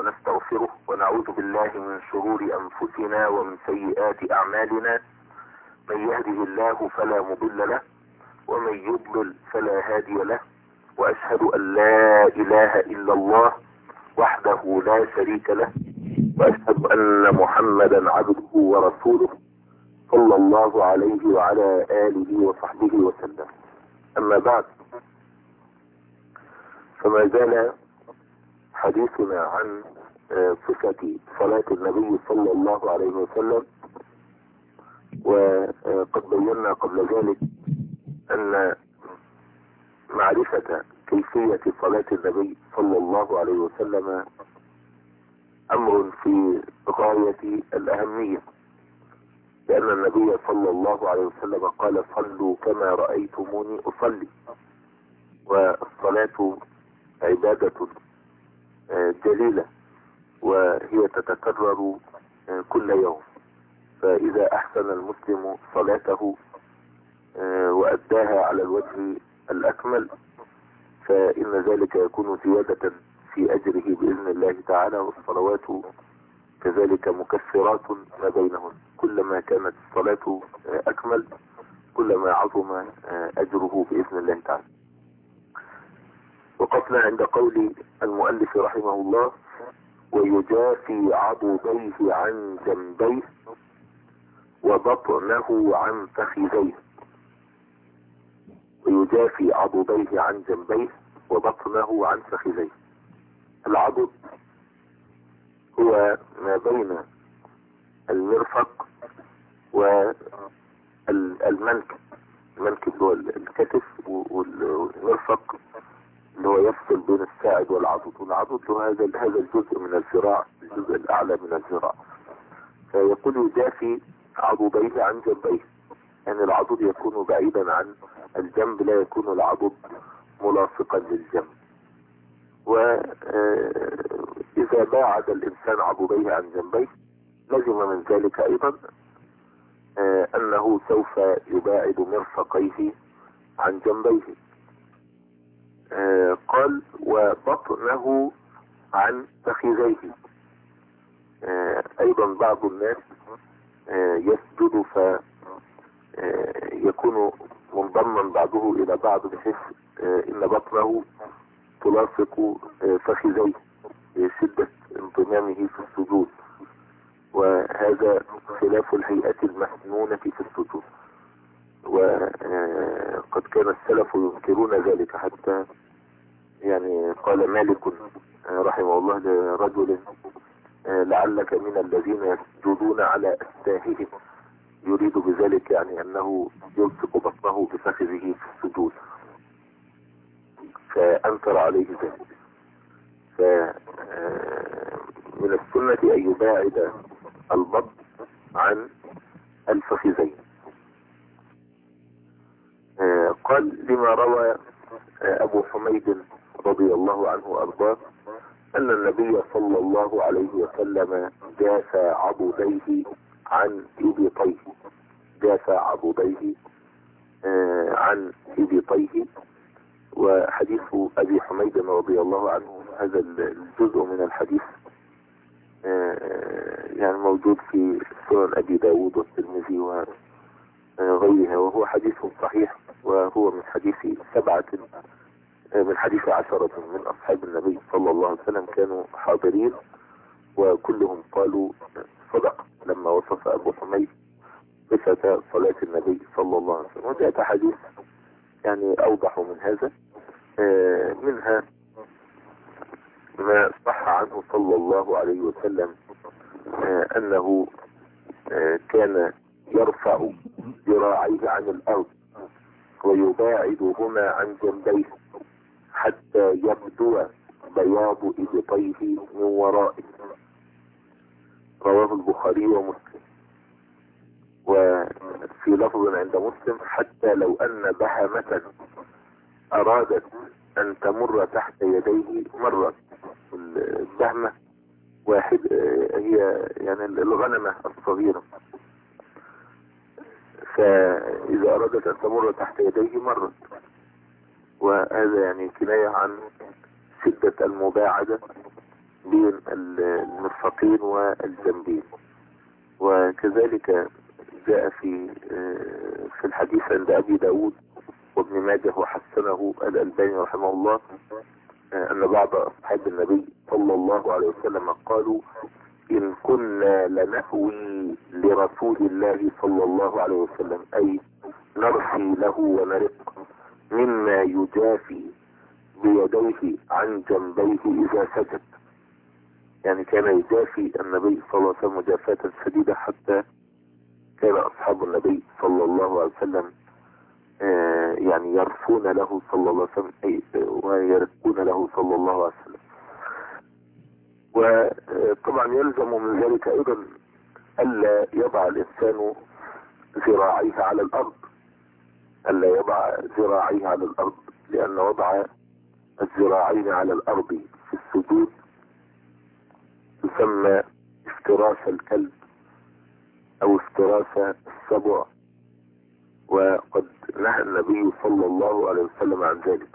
ونستغفره ونعوذ بالله من شرور أنفسنا ومن سيئات أعمالنا. من يهده الله فلا مضل له ومن يضلل فلا هادي له، وأشهد أن لا إله إلا الله وحده لا شريك له، وأشهد أن محمدا عبده ورسوله صلى الله عليه وعلى آله وصحبه وسلم. أما بعد، فما زال حديثنا عن صفة صلاة النبي صلى الله عليه وسلم، وقد بينا قبل ذلك أن معرفة كيفية صلاة النبي صلى الله عليه وسلم أمر في غاية الأهمية، لأن النبي صلى الله عليه وسلم قال: صلوا كما رأيتموني أصلي. والصلاة عبادة جليلة، وهي تتكرر كل يوم، فإذا أحسن المسلم صلاته وأداها على الوجه الأكمل فإن ذلك يكون زيادة في أجره بإذن الله تعالى. والصلوات كذلك مكثرات ما بينهن، كلما كانت الصلاة أكمل كلما عظم أجره بإذن الله تعالى. وقفنا عند قول المؤلف رحمه الله: ويجافي عضديه عن جنبيه وبطنه عن فخذيه. ويجافي عضديه عن جنبيه وبطنه عن فخذيه. العضد هو ما بين المرفق والمنكب. المنكب هو الكتف، والمرفق اللي هو يفصل بين الساعد والعضد. والعضد هو هذا الجزء من الذراع، الجزء الأعلى من الذراع. فيقول يجافي عضديه عن جنبيه، يعني العضد يكون بعيدا عن الجنب، لا يكون العضد ملاصقا للجنب. وإذا باعد الإنسان عضديه عن جنبيه لزم من ذلك أيضا أنه سوف يباعد مرفقيه عن جنبيه. قال: وبطنه عن فخذيه. أيضا بعض الناس يسجد فيكون منضما بعضه إلى بعض، بحيث إن بطنه تلاصق فخذيه شدة انضمامه في السجود، وهذا خلاف الهيئة المسنونة في السجود. وقد كان السلف ينكرون ذلك، حتى يعني قال مالك رحمه الله لرجل: لعلك من الذين يسجدون على أستاههم، يريد بذلك يعني أنه يلصق بطنه بفخذه في السجود، فأنكر عليه ذلك. فمن السنة أن يباعد البطن عن الفخذين. قال: لما روى أبو حميد رضي الله عنه وأرضاه أن النبي صلى الله عليه وسلم جافى عضديه عن إبطيه. جافى عضديه عن إبطيه. وحديث أبي حميد رضي الله عنه، هذا الجزء من الحديث يعني موجود في سنن أبي داود والترمذي وغيرها، وهو حديث صحيح، وهو من حديث 10 من أصحاب النبي صلى الله عليه وسلم كانوا حاضرين، وكلهم قالوا صدق لما وصف أبو حميد صفة صلاة النبي صلى الله عليه وسلم. وجاءت حديث يعني أوضح من هذا، منها ما صح عنه صلى الله عليه وسلم أنه كان يرفع ذراعيه عن الأرض ويباعدهما عن جنبيه حتى يبدو بياض إبطيه من ورائه. رواه البخاري ومسلم. وفي لفظ عند مسلم: حتى لو أن بهمة أرادت أن تمر تحت يديه مرت. البهمة واحد هي يعني الغنمة الصغيرة، فإذا أرادت أن تمر تحت يديه مرت. وهذا يعني كناية عن شدة المباعدة بين المرفقين والجنبين. وكذلك جاء في الحديث عند أبي داود وابن ماجه وحسنه الألباني رحمه الله أن بعض أصحاب النبي صلى الله عليه وسلم قالوا: إن كنا لنهوي لرسول الله صلى الله عليه وسلم، أي نرثي له ونرق مما يجافي بيديه عن جنبيه إذا سجد. يعني كان يجافي النبي صلى الله عليه وسلم مجافاة شديدة، حتى كان أصحاب النبي صلى الله عليه وسلم يعني يرثون له صلى الله عليه وسلم ويرقون له صلى الله عليه وسلم. وطبعا يلزم من ذلك أيضا ألا يضع الإنسان ذراعيه على الأرض، ألا يضع ذراعيه على الأرض، لأن وضع الذراعين على الأرض في السجود يسمى افتراس الكلب أو افتراس السبع، وقد نهى النبي صلى الله عليه وسلم عن ذلك.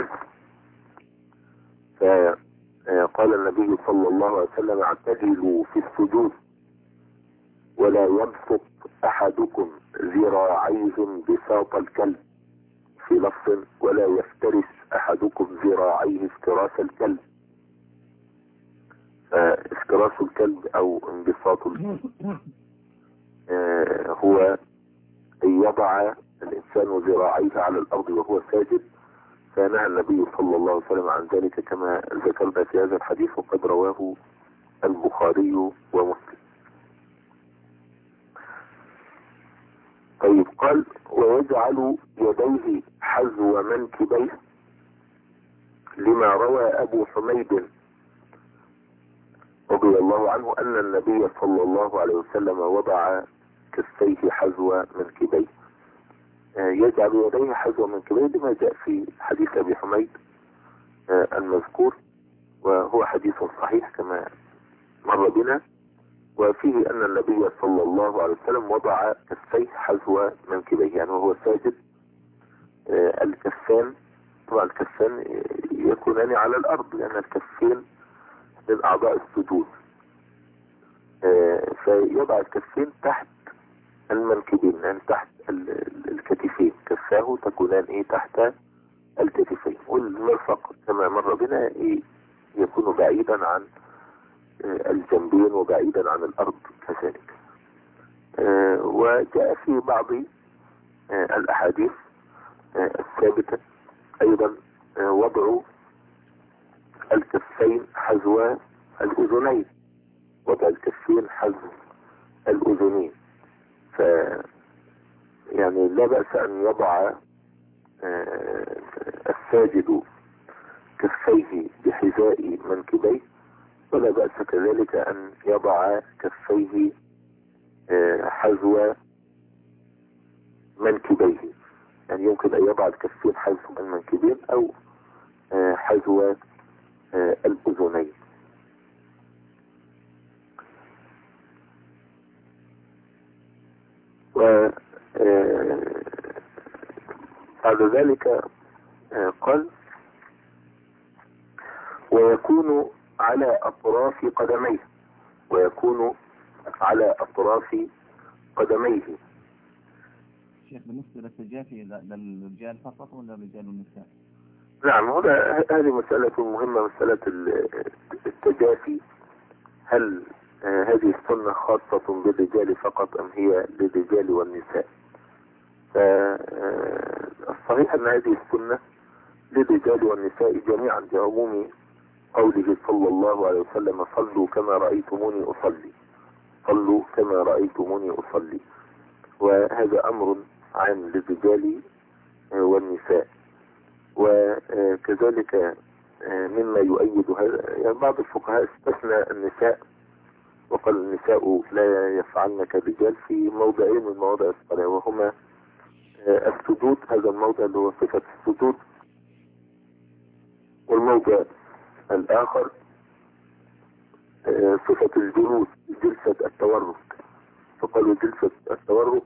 فقال النبي صلى الله عليه وسلم: اعتدلوا في السجود ولا يبسط أحدكم ذراعيه بساط الكلب، في لفظ: ولا يفترس أحدكم ذراعيه افتراس الكلب. فافتراس الكلب أو انبساط هو أن يضع الإنسان ذراعيه على الأرض وهو ساجد، فنهى النبي صلى الله عليه وسلم عن ذلك كما ذكرنا في هذا الحديث، وقد رواه البخاري ومسلم. طيب، قال: ويجعل يديه حذو منكبيه، لما روى أبو حميد رضي الله عنه أن النبي صلى الله عليه وسلم وضع كفيه حذو منكبيه. يجعل يديه حذو منكبيه لما جاء في حديث أبي حميد المذكور، وهو حديث صحيح كما مر بنا، وفيه أن النبي صلى الله عليه وسلم وضع كفيه حذو منكبيه، يعني وهو ساجد. الكفان، طبعا الكفان يكونان على الأرض لأن الكفين من أعضاء السجود، فيضع الكفين تحت المنكبين، يعني تحت الكتفين، كفاه تكونان تحت الكتفين، والمرفق كما مر بنا يكون بعيدا عن الجنبين وبعيدا عن الأرض كذلك. وجاء في بعض الأحاديث الثابتة أيضا وضع الكفين حذو الأذنين، وضع الكفين حذو الأذنين. يعني لا بأس أن يضع الساجد كفيه بحذاء منكبيه، ولا بأس كذلك أن يضع كفيه حذو منكبيه، يعني يمكن أن يضع الكفين حذو المنكبين أو حذو الأذنين. بعد ذلك قال: ويكون على أطراف قدميه، ويكون على أطراف قدميه. شيخ، بالنسبة للتجافي للرجال فقط ولا الرجال والنساء؟ نعم، هذه مسألة مهمة، مسألة التجافي. هل هذه السنة خاصة بالرجال فقط أم هي للرجال والنساء؟ فالصحيح أن هذه السنة للرجال والنساء جميعا، لعموم قوله صلى الله عليه وسلم: صلوا كما رأيتموني أصلي، صلوا كما رأيتموني أصلي. وهذا أمر عام للرجال والنساء. وكذلك مما يؤيد هذا، يعني بعض الفقهاء استثنى النساء وقال: النساء لا يفعلن كالرجال في موضعين من مواضع الصلاة، وهما السجود، هذا الموضع اللي هو صفة السجود، والموضع الآخر صفة الجلوس، جلسة التورك، فقالوا جلسة التورك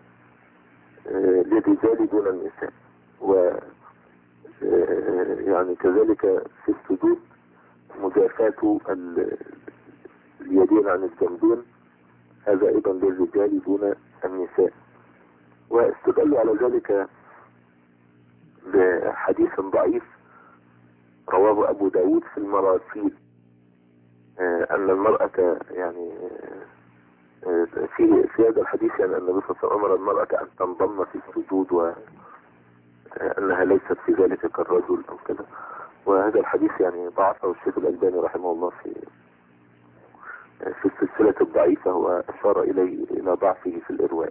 للرجال دون النساء. و يعني كذلك في السجود مجافاة اليدين عن الجنبين هذا أيضا للرجال دون النساء. واستدلوا على ذلك بحديث ضعيف رواه أبو داود في المراسيل أن المرأة يعني في هذا الحديث يعني أن النبي صلى الله عليه وسلم أمر المرأة أن تنضم في السجود وأنها ليست في ذلك كالرجل أو كذا. وهذا الحديث يعني ضعفه الشيخ الألباني رحمه الله في السلسلة الضعيفة، وأشار إلى ضعفه في الإرواء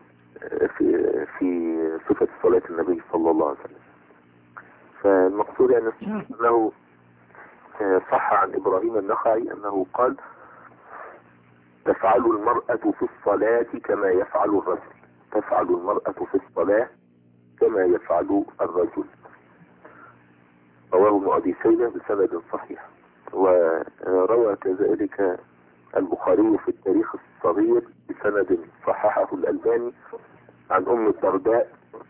في صفة صلاة النبي صلى الله عليه وسلم. فالمقصود يعني أنه صح عن إبراهيم النخعي أنه قال تفعل المرأة في الصلاة كما يفعل الرجل، تفعل المرأة في الصلاة كما يفعل الرجل. رواه ابن أبي شيبة بسند صحيح. وروى كذلك البخاري في التاريخ الصغير بسند صححه الألباني عن أم الدرداء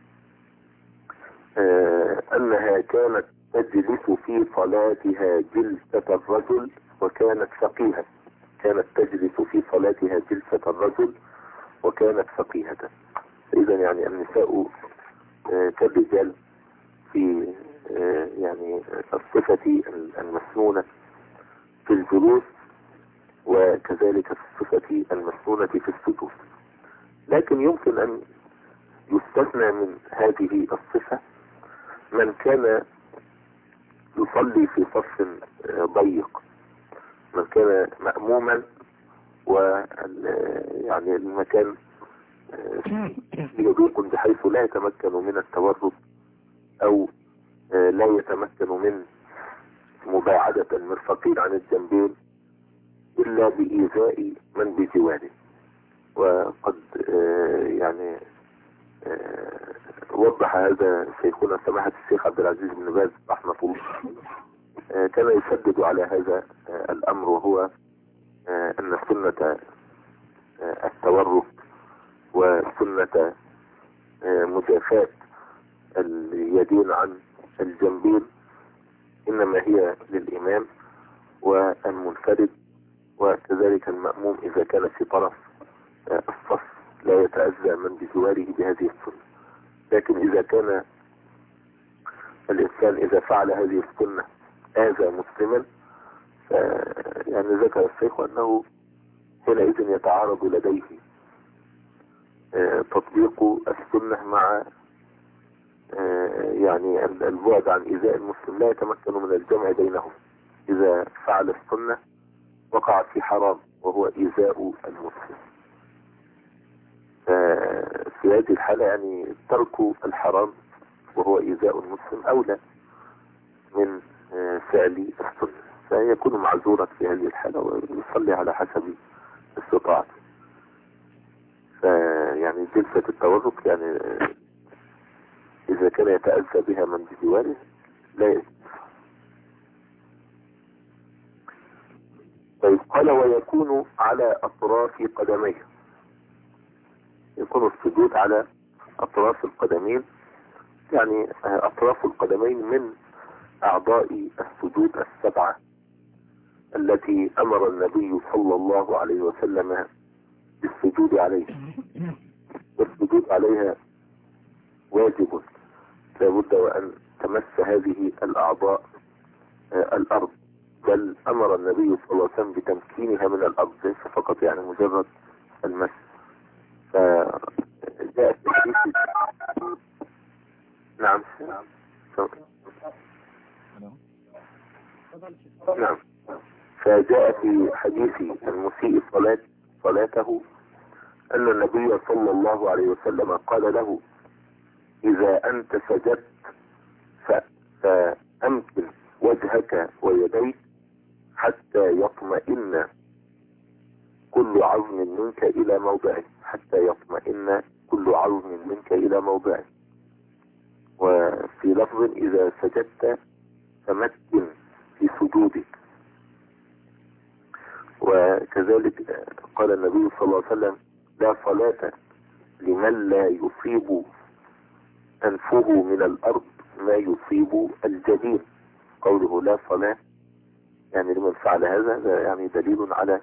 أنها كانت تجلس في صلاتها جلسة الرجل وكانت فقيهة، كانت تجلس في صلاتها جلسة الرجل وكانت فقيهة. إذا يعني النساء كالرجال في يعني الصفة المسنونة في الجلوس، وكذلك في الصفة المسنونة في السجود. لكن يمكن أن يستثنى من هذه الصفة من كان يصلي في صف ضيق، من كان مأموما ويعني المكان يضيق بحيث لا يتمكن من التورط أو لا يتمكن من مباعدة المرفقين عن الجنبين إلا بإيذاء من بجواره. وقد يعني وضح هذا شيخنا سماحة الشيخ عبد العزيز بن باز رحمه الله، كان يشدد على هذا الأمر، وهو أن سنة التورط وسنة مجافاة اليدين عن الجنبين إنما هي للإمام والمنفرد، وكذلك المأموم إذا كان في طرف الصف لا يتأذى من بجواره بهذه السنة. لكن إذا كان الإنسان إذا فعل هذه السنة آذى مسلما يعني ذكر الشيخ أنه حينئذ يتعارض لديه تطبيق السنة مع يعني البعد عن إيذاء المسلم، لا يتمكن من الجمع بينهم. إذا فعل السنة وقع في حرام وهو إيذاء المسلم. في هذه الحالة يعني ترك الحرام وهو إيذاء المسلم أولى من فعل السنة، فيكون معذورا في هذه الحالة ويصلي على حسب استطاعته. فيعني جلسة التورط يعني إذا كان يتأذى بها من بجواره لا يجوز. طيب قال ويكون على أطراف قدميه، يكون السجود على أطراف القدمين، يعني أطراف القدمين من أعضاء السجود السبعة التي أمر النبي صلى الله عليه وسلم بالسجود عليها، والسجود عليها واجب، لابد وأن تمس هذه الأعضاء الأرض، بل أمر النبي صلى الله عليه وسلم بتمكينها من الأرض ليس فقط يعني مجرد المس. فجاء في حديث نعم فجاء في حديث المسيء صلاته أن النبي صلى الله عليه وسلم قال له إذا أنت سجدت فأمكن وجهك ويديك حتى يطمئن كل عظم منك إلى موضعه، حتى يطمئن كل عظم منك إلى موضعه. وفي لفظ إذا سجدت فمكن في سجودك. وكذلك قال النبي صلى الله عليه وسلم لا صلاة لمن لا يصيب أنفه من الأرض ما يصيب الجبين. قوله لا صلاة يعني لمن فعل هذا يعني دليل على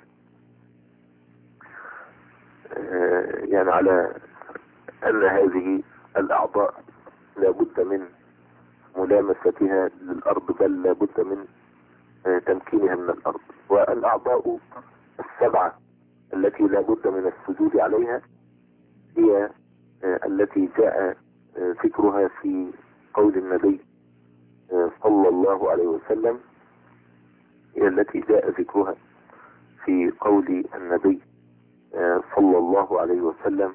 يعني على أن هذه الأعضاء لابد من ملامستها للأرض، بل لابد من تمكينها من الأرض. والأعضاء السبعة التي لابد من السجود عليها هي التي جاء ذكرها في قول النبي صلى الله عليه وسلم، هي التي جاء ذكرها في قول النبي صلى الله عليه وسلم: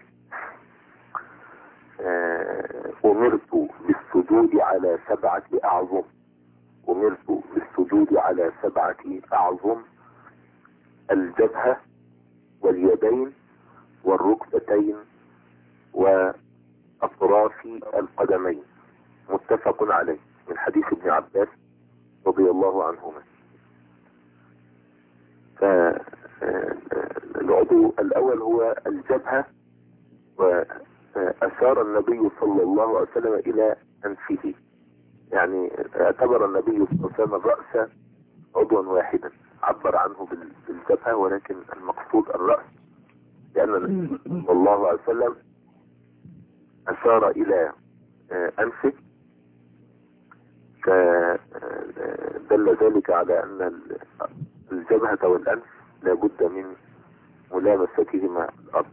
أمرت بالسجود على 7 أعظم. أمرت بالسجود على 7 أعظم: الجبهة واليدين والركبتين وأطراف القدمين. متفق عليه، من حديث ابن عباس رضي الله عنهما. فالعضو الأول هو الجبهة، وأشار النبي صلى الله عليه وسلم إلى أنفه، يعني اعتبر النبي صلى الله عليه وسلم الرأس عضوا واحدا، عبر عنه بالجبهة، ولكن المقصود الرأس، لأن النبي صلى الله عليه وسلم أشار إلى أنفه، فدل ذلك على أن الجبهة والأنف لابد من ملامستهما الأرض.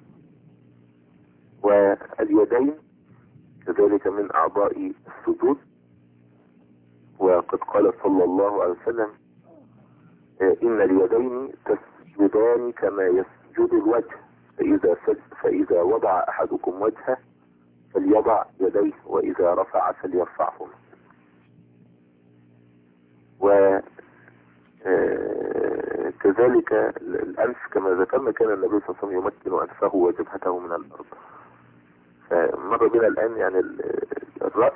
واليدين كذلك من أعضاء السجود، وقد قال صلى الله عليه وسلم: إن اليدين تسجدان كما يسجد الوجه، فإذا وضع أحدكم وجهه فليضع يديه، وإذا رفع فليرفعهما. وكذلك الأنف كما ذكرنا، كان النبي صلى الله عليه وسلم يمكن أنفه وجبهته من الأرض. فمر بنا الآن يعني الرأس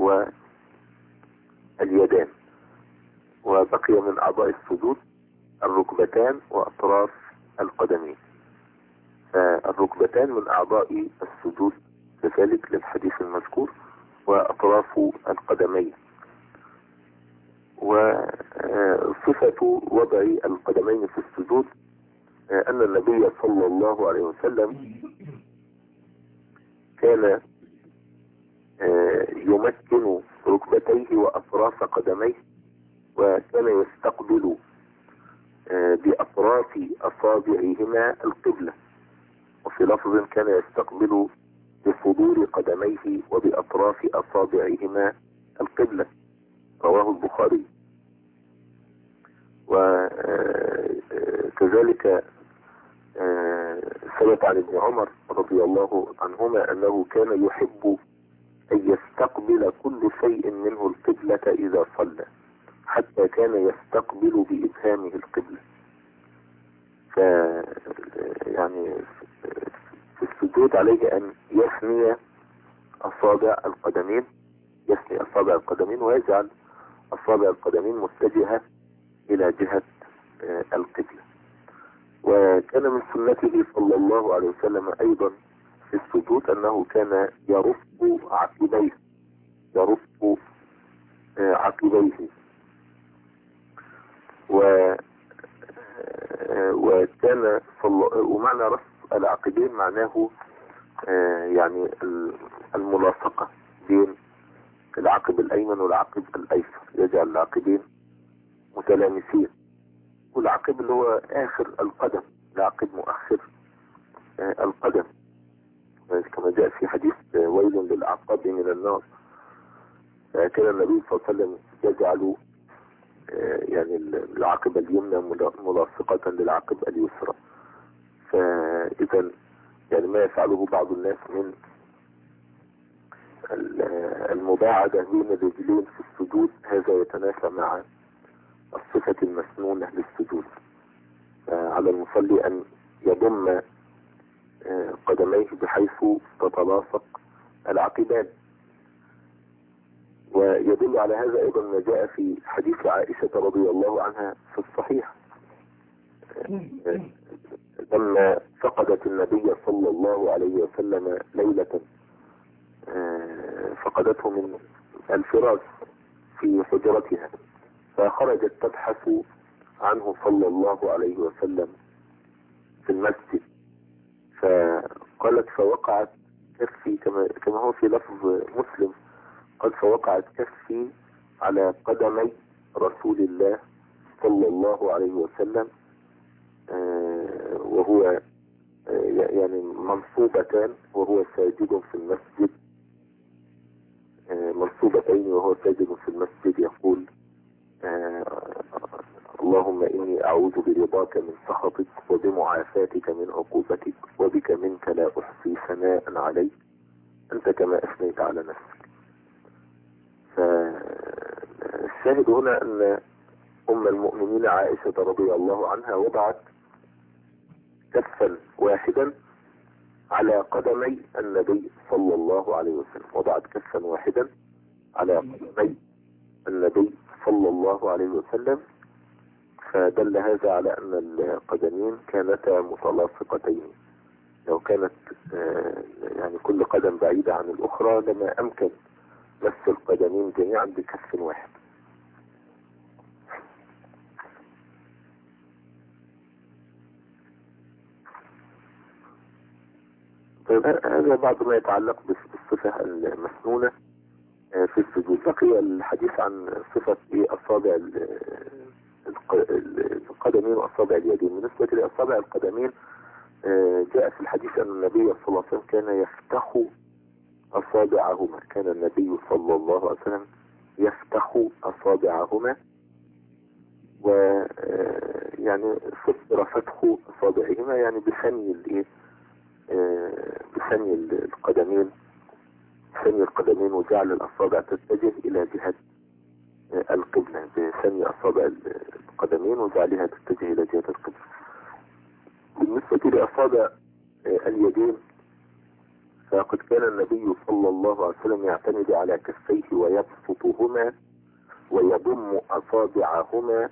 واليدان، وبقي من أعضاء السجود الركبتان وأطراف القدمين. فالركبتان من أعضاء السجود كذلك للحديث المذكور، وأطراف القدمين. وصفة وضع القدمين في السجود أن النبي صلى الله عليه وسلم كان يمكن ركبتيه وأطراف قدميه، وكان يستقبل بأطراف أصابعهما القبلة، وفي لفظ كان يستقبل بصدور قدميه وبأطراف أصابعهما القبلة، رواه البخاري. وكذلك ثبت عن ابن عمر رضي الله عنهما أنه كان يحب أن يستقبل كل شيء منه القبلة إذا صلى، حتى كان يستقبل بإبهامه القبلة. يعني في السجود عليه أن يثني أصابع القدمين، ويجعل أصابع القدمين متجهة إلى جهة القبلة. وكان من سنته صلى الله عليه وسلم أيضا في السجود أنه كان يرف عقبيه، وكان ومعنى رف العقبين معناه يعني الملاصقة بين العقب الأيمن والعقب الأيسر، يجعل العقبين متلامسين. والعقب اللي هو آخر القدم، العقب مؤخر القدم، كما جاء في حديث ويل للأعقاب من النار. كان النبي صلى الله عليه وسلم يجعل يعني العقب اليمنى ملاصقة للعقب اليسرى. فإذا يعني ما يفعله بعض الناس من المباعدة بين الرجلين في السجود، هذا يتنافى مع الصفة المسنونة للسجود. على المصلي أن يضم قدميه بحيث تتلاصق العقبان. ويدل على هذا أيضا ما جاء في حديث عائشة رضي الله عنها في الصحيح، لما فقدت النبي صلى الله عليه وسلم ليلة، فقدته من الفراش في حجرتها، فخرجت تبحث عنه صلى الله عليه وسلم في المسجد، فقالت فوقعت كفي كما هو في لفظ مسلم، قال فوقعت كفي على قدمي رسول الله صلى الله عليه وسلم، وهو يعني منصوبتان وهو ساجد في المسجد، منصوبتين وهو ساجد في المسجد، يقول اللهم إني أعوذ برضاك من سخطك وبمعافاتك من عقوبتك وبك منك لا أحصي ثناء عليك أنت كما أثنيت على نفسك. فالشاهد هنا أن أم المؤمنين عائشة رضي الله عنها وضعت كفا واحدا على قدمي النبي صلى الله عليه وسلم، وضعت كفا واحدا على قدمي النبي صلى الله عليه وسلم، فدل هذا على أن القدمين كانتا متلاصقتين. لو كانت يعني كل قدم بعيدة عن الأخرى لما أمكن مس القدمين جميعا بكف واحد. طيب هذا بعض ما يتعلق بالصفة المسنونة في السجود. بقي الحديث عن صفة أصابع القدمين وأصابع اليدين. بالنسبة لأصابع القدمين جاء في الحديث أن النبي صلى الله عليه وسلم كان يفتح أصابعهما، كان النبي صلى الله عليه وسلم يفتح أصابعهما، ويعني فسر فتح أصابعهما يعني بثني القدمين، ثني القدمين، وجعل الأصابع تتجه إلى جهة القبلة، بثني أصابع القدمين وجعلها تتجه إلى جهة القبلة. بالنسبة لأصابع اليدين فقد كان النبي صلى الله عليه وسلم يعتمد على كفيه ويبسطهما ويضم أصابعهما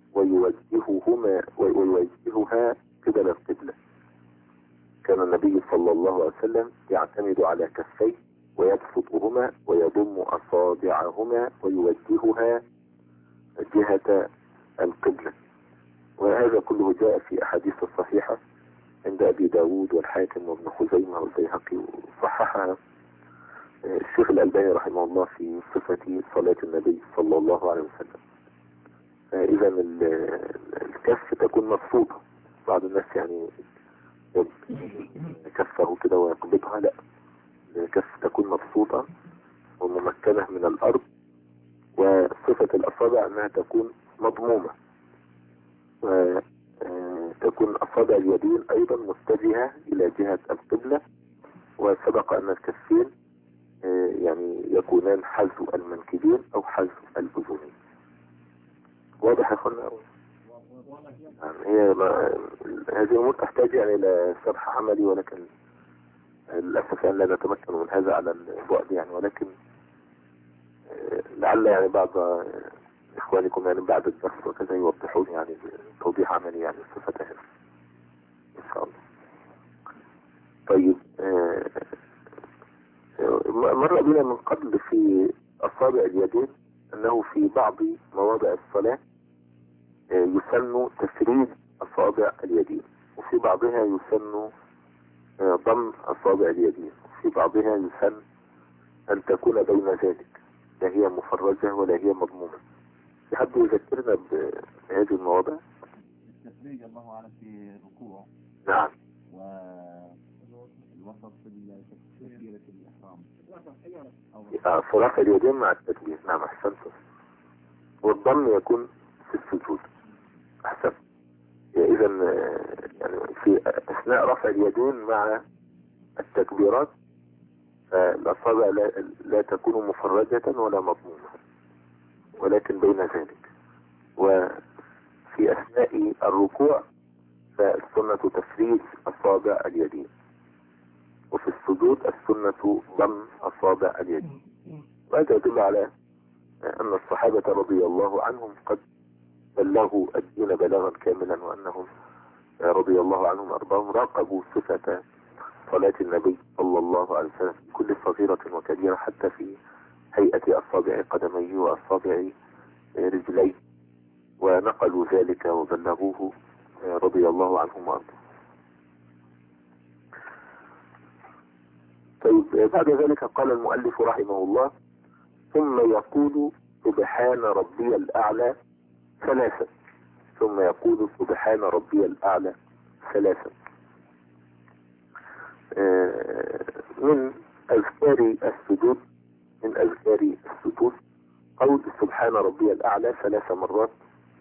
ويوجهها قبل القبلة. كان النبي صلى الله عليه وسلم يعتمد على كفيه ويبسطهما ويضم أصابعهما ويوجهها جهة القبلة. وهذا كله جاء في أحاديث الصحيحة عند أبي داود والحاكم وابن خزيمة والبيهقي، وصححها الشيخ الألباني رحمه الله في صفة صلاة النبي صلى الله عليه وسلم. إذا الكف تكون مبسوطة. بعض الناس يعني كفه كده ويقبضها، لا، الكف تكون مبسوطة وممكنة من الأرض. وصفة الأصابع أنها تكون مضمومة، وتكون أصابع اليدين أيضا متجهة إلى جهة القبلة. وسبق أن الكفين يعني يكونان حذو المنكبين أو حذو الأذنين. واضح يا أخوانا؟ يعني هذه الأمور تحتاج يعني إلى شرح عملي، ولكن للأسف يعني لا نتمكن من هذا على البعد يعني، ولكن لعل يعني بعض إخوانكم يعني بعد الدرس وكذا يوضحون يعني توضيح عملي يعني صفتها إن شاء الله. طيب مر بنا من قبل في أصابع اليدين أنه في بعض مواضع الصلاة يسن تفريد أصابع اليدين، وفي بعضها يسن ضم أصابع اليدين، وفي بعضها يسن أن تكون بين ذلك، لا هي مفرجة ولا هي مضمومة. في حد يذكرنا بهذه المواضع؟ التفريج الله أعلم في الركوع. نعم. والوسط في تكبيرة الإحرام. في رفع اليدين مع التكبير. نعم أحسنت. والضم يكون في السجود. أحسن. إذا يعني في أثناء رفع اليدين مع التكبيرات الأصابع لا تكون مفرجة ولا مضمومة، ولكن بين ذلك. وفي أثناء الركوع فالسنة تفريج أصابع اليدين، وفي السجود السنة ضم أصابع اليدين. وهذا يدل على أن الصحابة رضي الله عنهم قد بلغوا الدين بلاغا كاملا، وأنهم رضي الله عنهم أرضاهم راقبوا صفة صلاة النبي صلى الله عليه وسلم في كل صغيرة وكبيرة، حتى في هيئة أصابع قدميه وأصابع رجليه. ونقلوا ذلك وبلغوه رضي الله عنهم وارضاهم. طيب بعد ذلك قال المؤلف رحمه الله: ثم يقول سبحان ربي الأعلى ثلاثا. ثم يقول سبحان ربي الأعلى ثلاثا. من أذكار السجود، من أذكار السجود قول سبحان ربي الأعلى 3 مرات.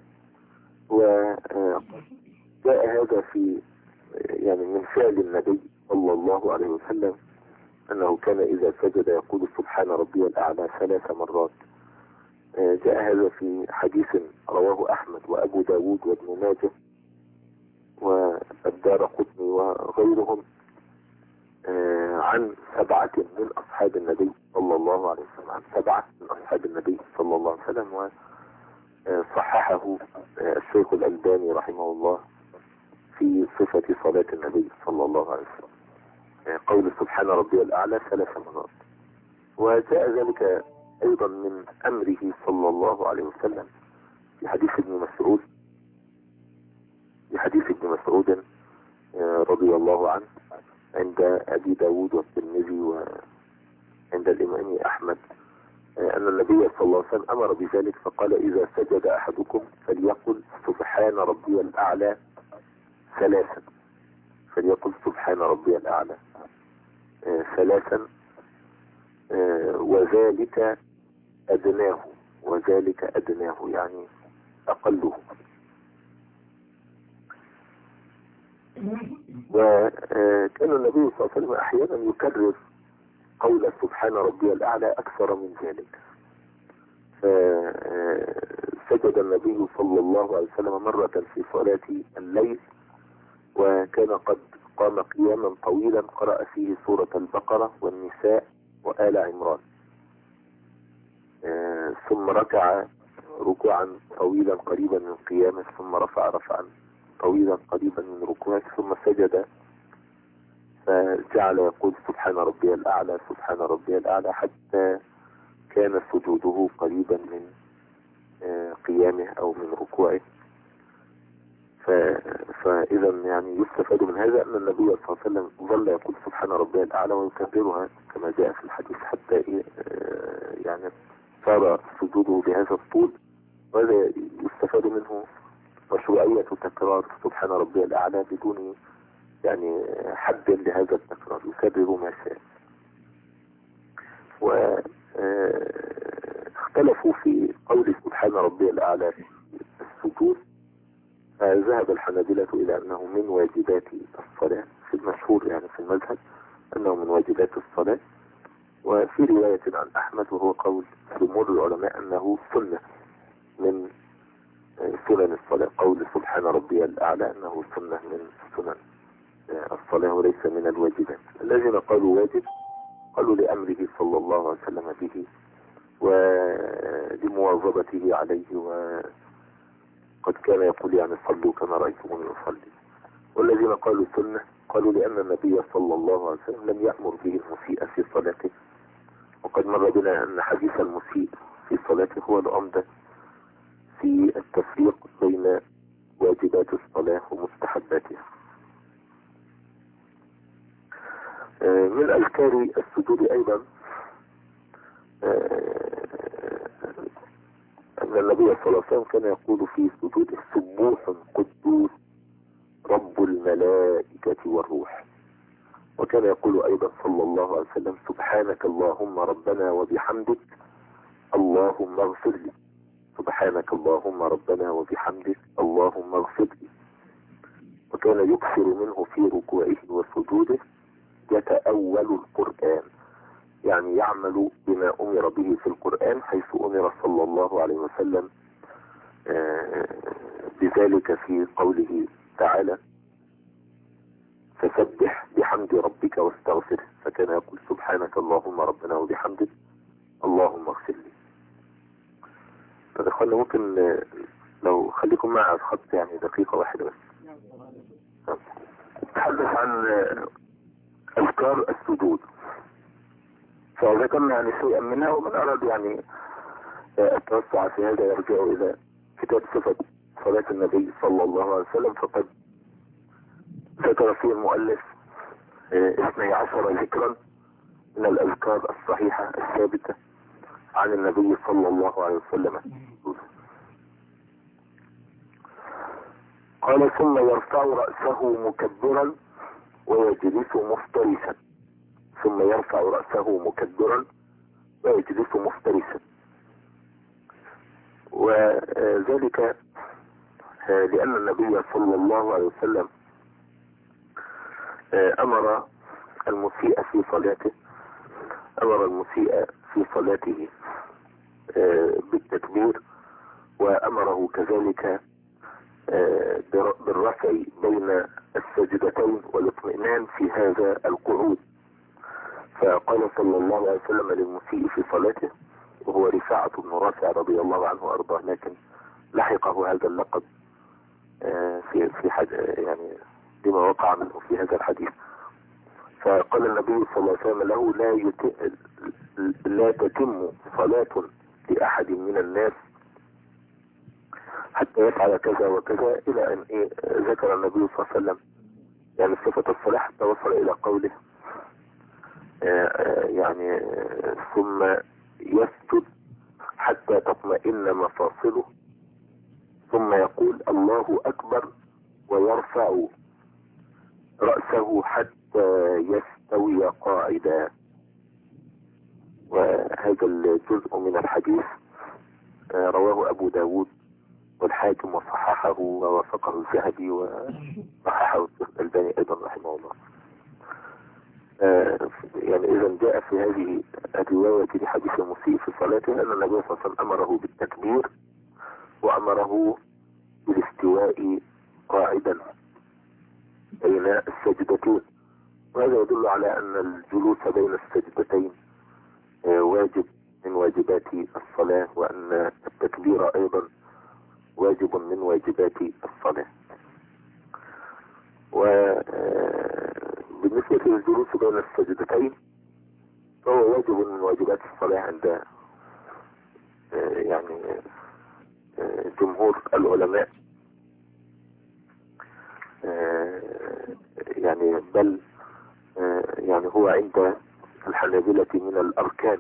وجاء هذا في يعني من فعل النبي صلى الله عليه وسلم، أنه كان إذا سجد يقول سبحان ربي الأعلى 3 مرات. جاء هذا في حديث رواه أحمد وأبو داود وابن ماجه والدارقطني وغيرهم عن 7 من أصحاب النبي صلى الله عليه وسلم، عن 7 من أصحاب النبي صلى الله عليه وسلم، وصححه الشيخ الألباني رحمه الله في صفة صلاة النبي صلى الله عليه وسلم، قول سبحان ربي الأعلى 3 مرات. وجاء ذلك أيضا من أمره صلى الله عليه وسلم في حديث ابن مسعود، في حديث ابن مسعود رضي الله عنه عند أبي داود والترمذي وعند الإمام أحمد، أن النبي صلى الله عليه وسلم أمر بذلك فقال: إذا سجد أحدكم فليقل سبحان ربي الأعلى 3. فليقل سبحان ربي الأعلى 3، وذلك أدناه، وذلك أدناه يعني أقله. وكان النبي صلى الله عليه وسلم أحيانا يكرر قول سبحان ربي الأعلى أكثر من ذلك. فسجد النبي صلى الله عليه وسلم مرة في صلاة الليل، وكان قد قام قياما طويلا قرأ فيه سورة البقرة والنساء وآل عمران، ثم ركع ركوعا طويلا قريبا من قيامه، ثم رفع رفعا طويلا قريبا من ركوعه، ثم سجد فجعل يقول سبحان ربي الأعلى سبحان ربي الأعلى حتى كان سجوده قريبا من قيامه أو من ركوعه. فإذا يعني يستفاد من هذا أن النبي صلى الله عليه وسلم ظل يقول سبحان ربي الأعلى ويكررها كما جاء في الحديث حتى يعني صار سجوده بهذا الطول. وهذا يستفاد منه مشروعية تكرار سبحان ربي الأعلى بدون يعني حد لهذا التكرار، يكرر ما شاء. واختلفوا في قول سبحان ربي الأعلى في السجود، فذهب الحنابلة إلى أنه من واجبات الصلاة، في المشهور يعني في المذهب أنه من واجبات الصلاة. وفي رواية عن أحمد وهو قول جمهور العلماء أنه سنة من سنن الصلاة، قول سبحان ربي الأعلى أنه سنة من سنن الصلاة وليس من الواجبات. الذين قالوا واجب قالوا لأمره صلى الله عليه وسلم به ولمواظبته عليه، وقد كان يقول يعني صلوا كما رأيتموني أصلي. والذين قالوا سنة قالوا لأن النبي صلى الله عليه وسلم لم يأمر به المسيء في صلاته، وقد مر بنا أن حديث المسيء في صلاته هو العمدة في التفريق بين واجبات الصلاة ومستحباتها. من أذكار السجود أيضا أن النبي صلى الله عليه وسلم كان يقول في سجود: سبوح قدوس رب الملائكة والروح. وكان يقول أيضا صلى الله عليه وسلم: سبحانك اللهم ربنا وبحمدك اللهم اغفر لي. سبحانك اللهم ربنا وبحمدك اللهم اغفر لي. وكان يكثر منه في ركوعه وسجوده يتأول القرآن، يعني يعمل بما أمر به في القرآن، حيث أمر صلى الله عليه وسلم بذلك في قوله تعالى: فسبح بحمد ربك واستغفره. فكان يقول: سبحانك اللهم ربنا وبحمدك اللهم اغفر لي. فدخلنا ممكن لو خليكم معي على الخط يعني دقيقة واحدة بس. نتحدث عن أذكار السجود، فذكرنا يعني شيئا منها، ومن أراد يعني التوسع في هذا يرجع إلى كتاب صفة صلاة النبي صلى الله عليه وسلم فقد ذكر فيه المؤلف 12 ذكرا من الأذكار الصحيحة الثابتة عن النبي صلى الله عليه وسلم. قال ثم يرفع رأسه مكبرا ويجلس مفترسا. ثم يرفع رأسه مكبرا ويجلس مفترسا، وذلك لأن النبي صلى الله عليه وسلم أمر المسيء في صلاته بالتكبير، وأمره كذلك بالرفع بين السجدتين والاطمئنان في هذا القعود. فقال صلى الله عليه وسلم للمسيء في صلاته، وهو رفاعة بن رافع رضي الله عنه وأرضاه، لكن لحقه هذا اللقب في يعني لما وقع منه في هذا الحديث. فقال النبي صلى الله عليه وسلم له لا تتم صلاة لأحد من الناس حتى يفعل كذا وكذا، إلى أن ذكر النبي صلى الله عليه وسلم يعني صفة الصلاة حتى وصل إلى قوله يعني ثم يسجد حتى تطمئن مفاصله ثم يقول الله أكبر ويرفع رأسه حتى يستوي قاعدا. وهذا الجزء من الحديث رواه أبو داود والحاكم وصححه ووافقه الذهبي وصححه الألباني أيضا رحمه الله. يعني إذا جاء في هذه الرواية لحديث المسيء في صلاته أن النبي صلى الله عليه وسلم أمره بالتكبير وأمره بالاستواء قاعدا بين السجدتين، وهذا يدل على أن الجلوس بين السجدتين واجب من واجبات الصلاة، وأن التكبير أيضا واجب من واجبات الصلاة. وبالنسبة للجلوس بين السجدتين فهو واجب من واجبات الصلاة عند يعني جمهور العلماء، يعني بل يعني هو عند الحنابلة من الأركان،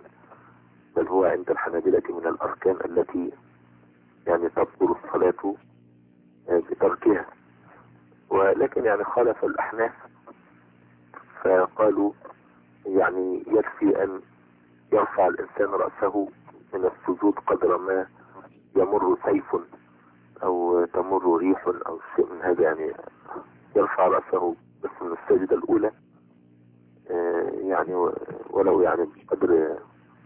التي يعني تبطل الصلاة بتركها. ولكن يعني خالف الأحناف فقالوا يعني يكفي أن يرفع الإنسان رأسه من السجود قدر ما يمر سيف أو تمر ريح أو شيء من هذا، يعني يرفع رأسه بس من السجدة الأولى يعني ولو يعني بقدر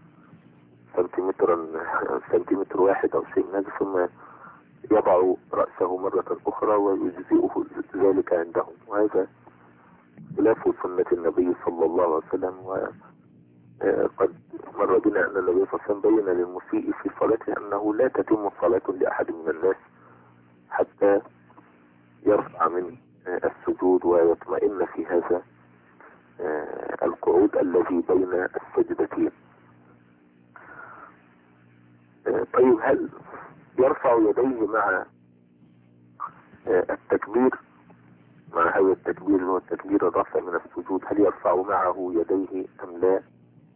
سنتيمتر واحد أو شيء من هذا، ثم يضع رأسه مرة أخرى ويجزئه ذلك عندهم. وهذا خلاف سنة النبي صلى الله عليه وسلم. وقد مر بنا أن النبي صلى الله عليه وسلم بين للمسيء في صلاته أنه لا تتم صلاة لأحد من الناس حتى يرفع من السجود ويطمئن في هذا القعود الذي بين السجدتين. طيب هل يرفع يديه مع التكبير، مع هذا التكبير اللي هو التكبير الرفع من السجود، هل يرفع معه يديه أم لا؟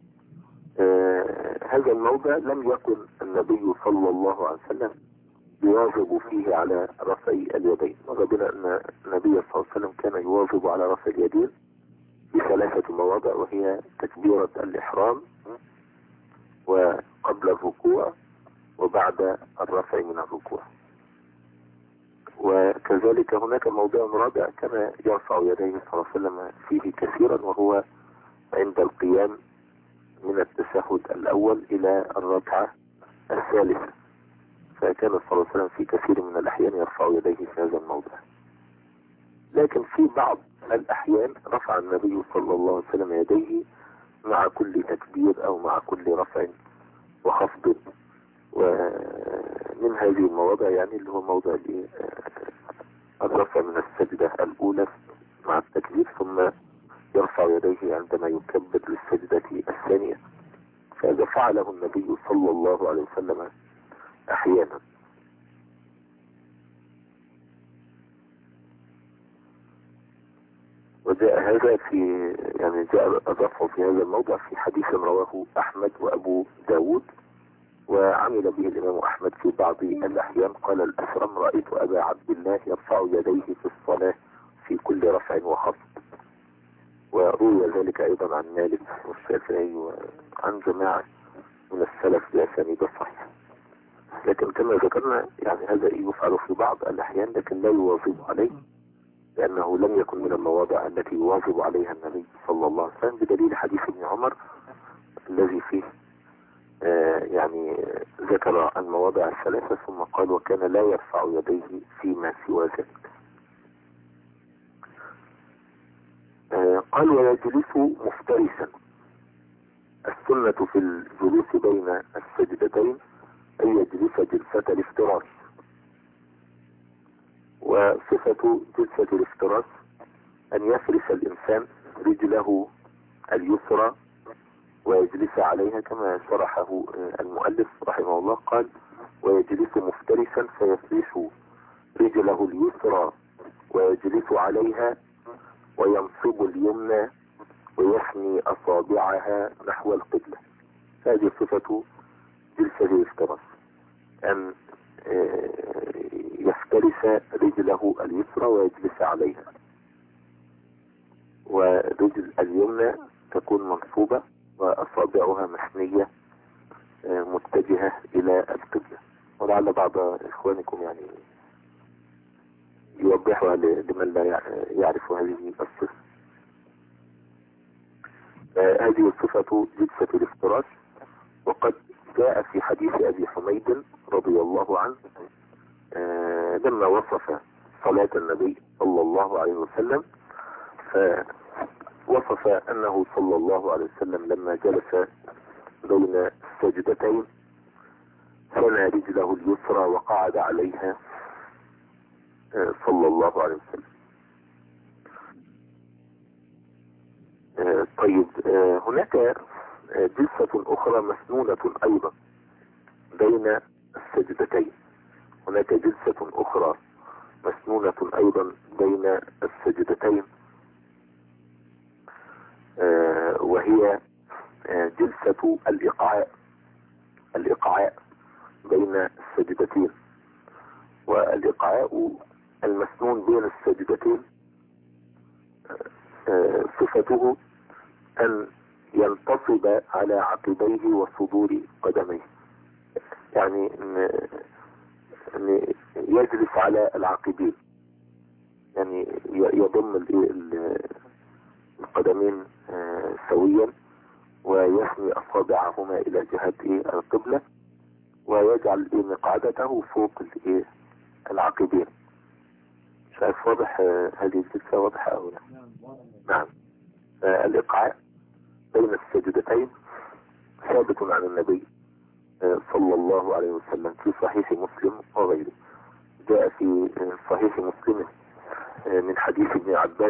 هذا الموضع لم يكن النبي صلى الله عليه وسلم يواظب فيه على رفع اليدين. مر بنا أن النبي صلى الله عليه وسلم كان يواظب على رفع اليدين في 3 مواضع، وهي تكبيرة الإحرام وقبل الركوع وبعد الرفع من الركوع. وكذلك هناك موضع رابع كان يرفع يديه صلى الله عليه وسلم فيه كثيرا، وهو عند القيام من التشهد الأول إلى الركعة الثالثة، فكان صلى الله عليه وسلم في كثير من الأحيان يرفع يديه في هذا الموضع. لكن في بعض الأحيان رفع النبي صلى الله عليه وسلم يديه مع كل تكبير أو مع كل رفع وخفض. ومن هذه المواضع يعني اللي هو موضع الرفع من السجدة الأولى مع التكبير، ثم يرفع يديه عندما يكبر للسجدة الثانية، فهذا فعله النبي صلى الله عليه وسلم أحيانا. وجاء هذا في يعني جاء أضافه في هذا الموضع في حديث رواه أحمد وأبو داود، وعمل به الإمام أحمد في بعض الأحيان. قال الأسرم: رأيت أبا عبد الله يرفع يديه في الصلاة في كل رفع وخفض. وروي ذلك أيضا عن مالك والشافعي وعن جماعة من السلف بأسانيد صحيحة. لكن كما ذكرنا يعني هذا يفعل في بعض الأحيان لكن لا يواظب عليه، لأنه لم يكن من المواضع التي يواظب عليها النبي صلى الله عليه وسلم، بدليل حديث ابن عمر الذي فيه يعني ذكر المواضع الثلاثة ثم قال: وكان لا يرفع يديه فيما سوى ذلك. قال: ويجلس مفترسا. السنة في الجلوس بين السجدتين أن يجلس جلسة الافتراس. وصفة جلسة الافتراس أن يفرش الإنسان رجله اليسرى ويجلس عليها كما شرحه المؤلف رحمه الله. قال: ويجلس مفترسا فيفرش رجله اليسرى ويجلس عليها وينصب اليمنى ويثني أصابعها نحو القبلة. هذه صفة جلسة الافتراس، أن يفترس رجله اليسرى ويجلس عليها، ورجل اليمنى تكون منصوبة وأصابعها مثنية متجهة إلى القبلة. ولعل بعض إخوانكم يعني يوضحها لمن لا يعرف هذه الصفة. هذه صفة جلسة الافتراس. وقد جاء في حديث أبي حميد رضي الله عنه لما وصف صلاة النبي صلى الله عليه وسلم، فوصف أنه صلى الله عليه وسلم لما جلس بين السجدتين ثنى رجله اليسرى وقعد عليها صلى الله عليه وسلم. طيب، هناك جلسة أخرى مسنونة أيضا بين السجدتين. هناك جلسة أخرى مسنونة أيضا بين السجدتين، وهي جلسة الإقعاء بين السجدتين. والإقعاء المسنون بين السجدتين صفته أن ينتصب على عقبيه وصدور قدميه، يعني أن يجلس على العقبين، يعني يضم القدمين سويا ويثني أصابعهما إلى جهة القبلة ويجعل مقعدته فوق العقبين. مش عارف واضح هذه الجلسة واضحة أو لا؟ نعم. الإقعاء بين السجدتين ثابت عن النبي صلى الله عليه وسلم في صحيح مسلم وغيره. جاء في صحيح مسلم من حديث ابن عباس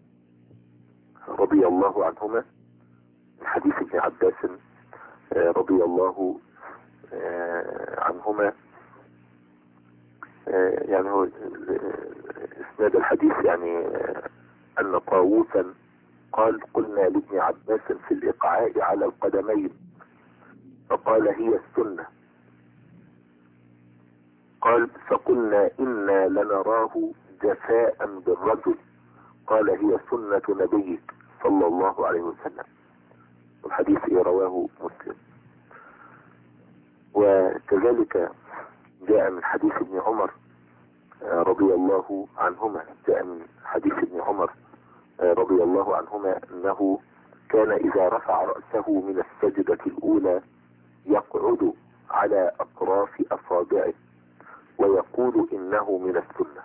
رضي الله عنهما، من حديث ابن عباس رضي الله عنهما، يعني هو اسناد الحديث يعني أن طاووسا قال: قلنا لابن عباس في الإقعاء على القدمين فقال: هي السنة. قال: فقلنا إنا لنراه جفاء بالرجل. قال: هي سنة نبيك صلى الله عليه وسلم. الحديث رواه مسلم. وكذلك جاء من حديث ابن عمر رضي الله عنهما، جاء من حديث ابن عمر رضي الله عنهما أنه كان إذا رفع رأسه من السجدة الأولى يقعد على أطراف أصابعه ويقول إنه من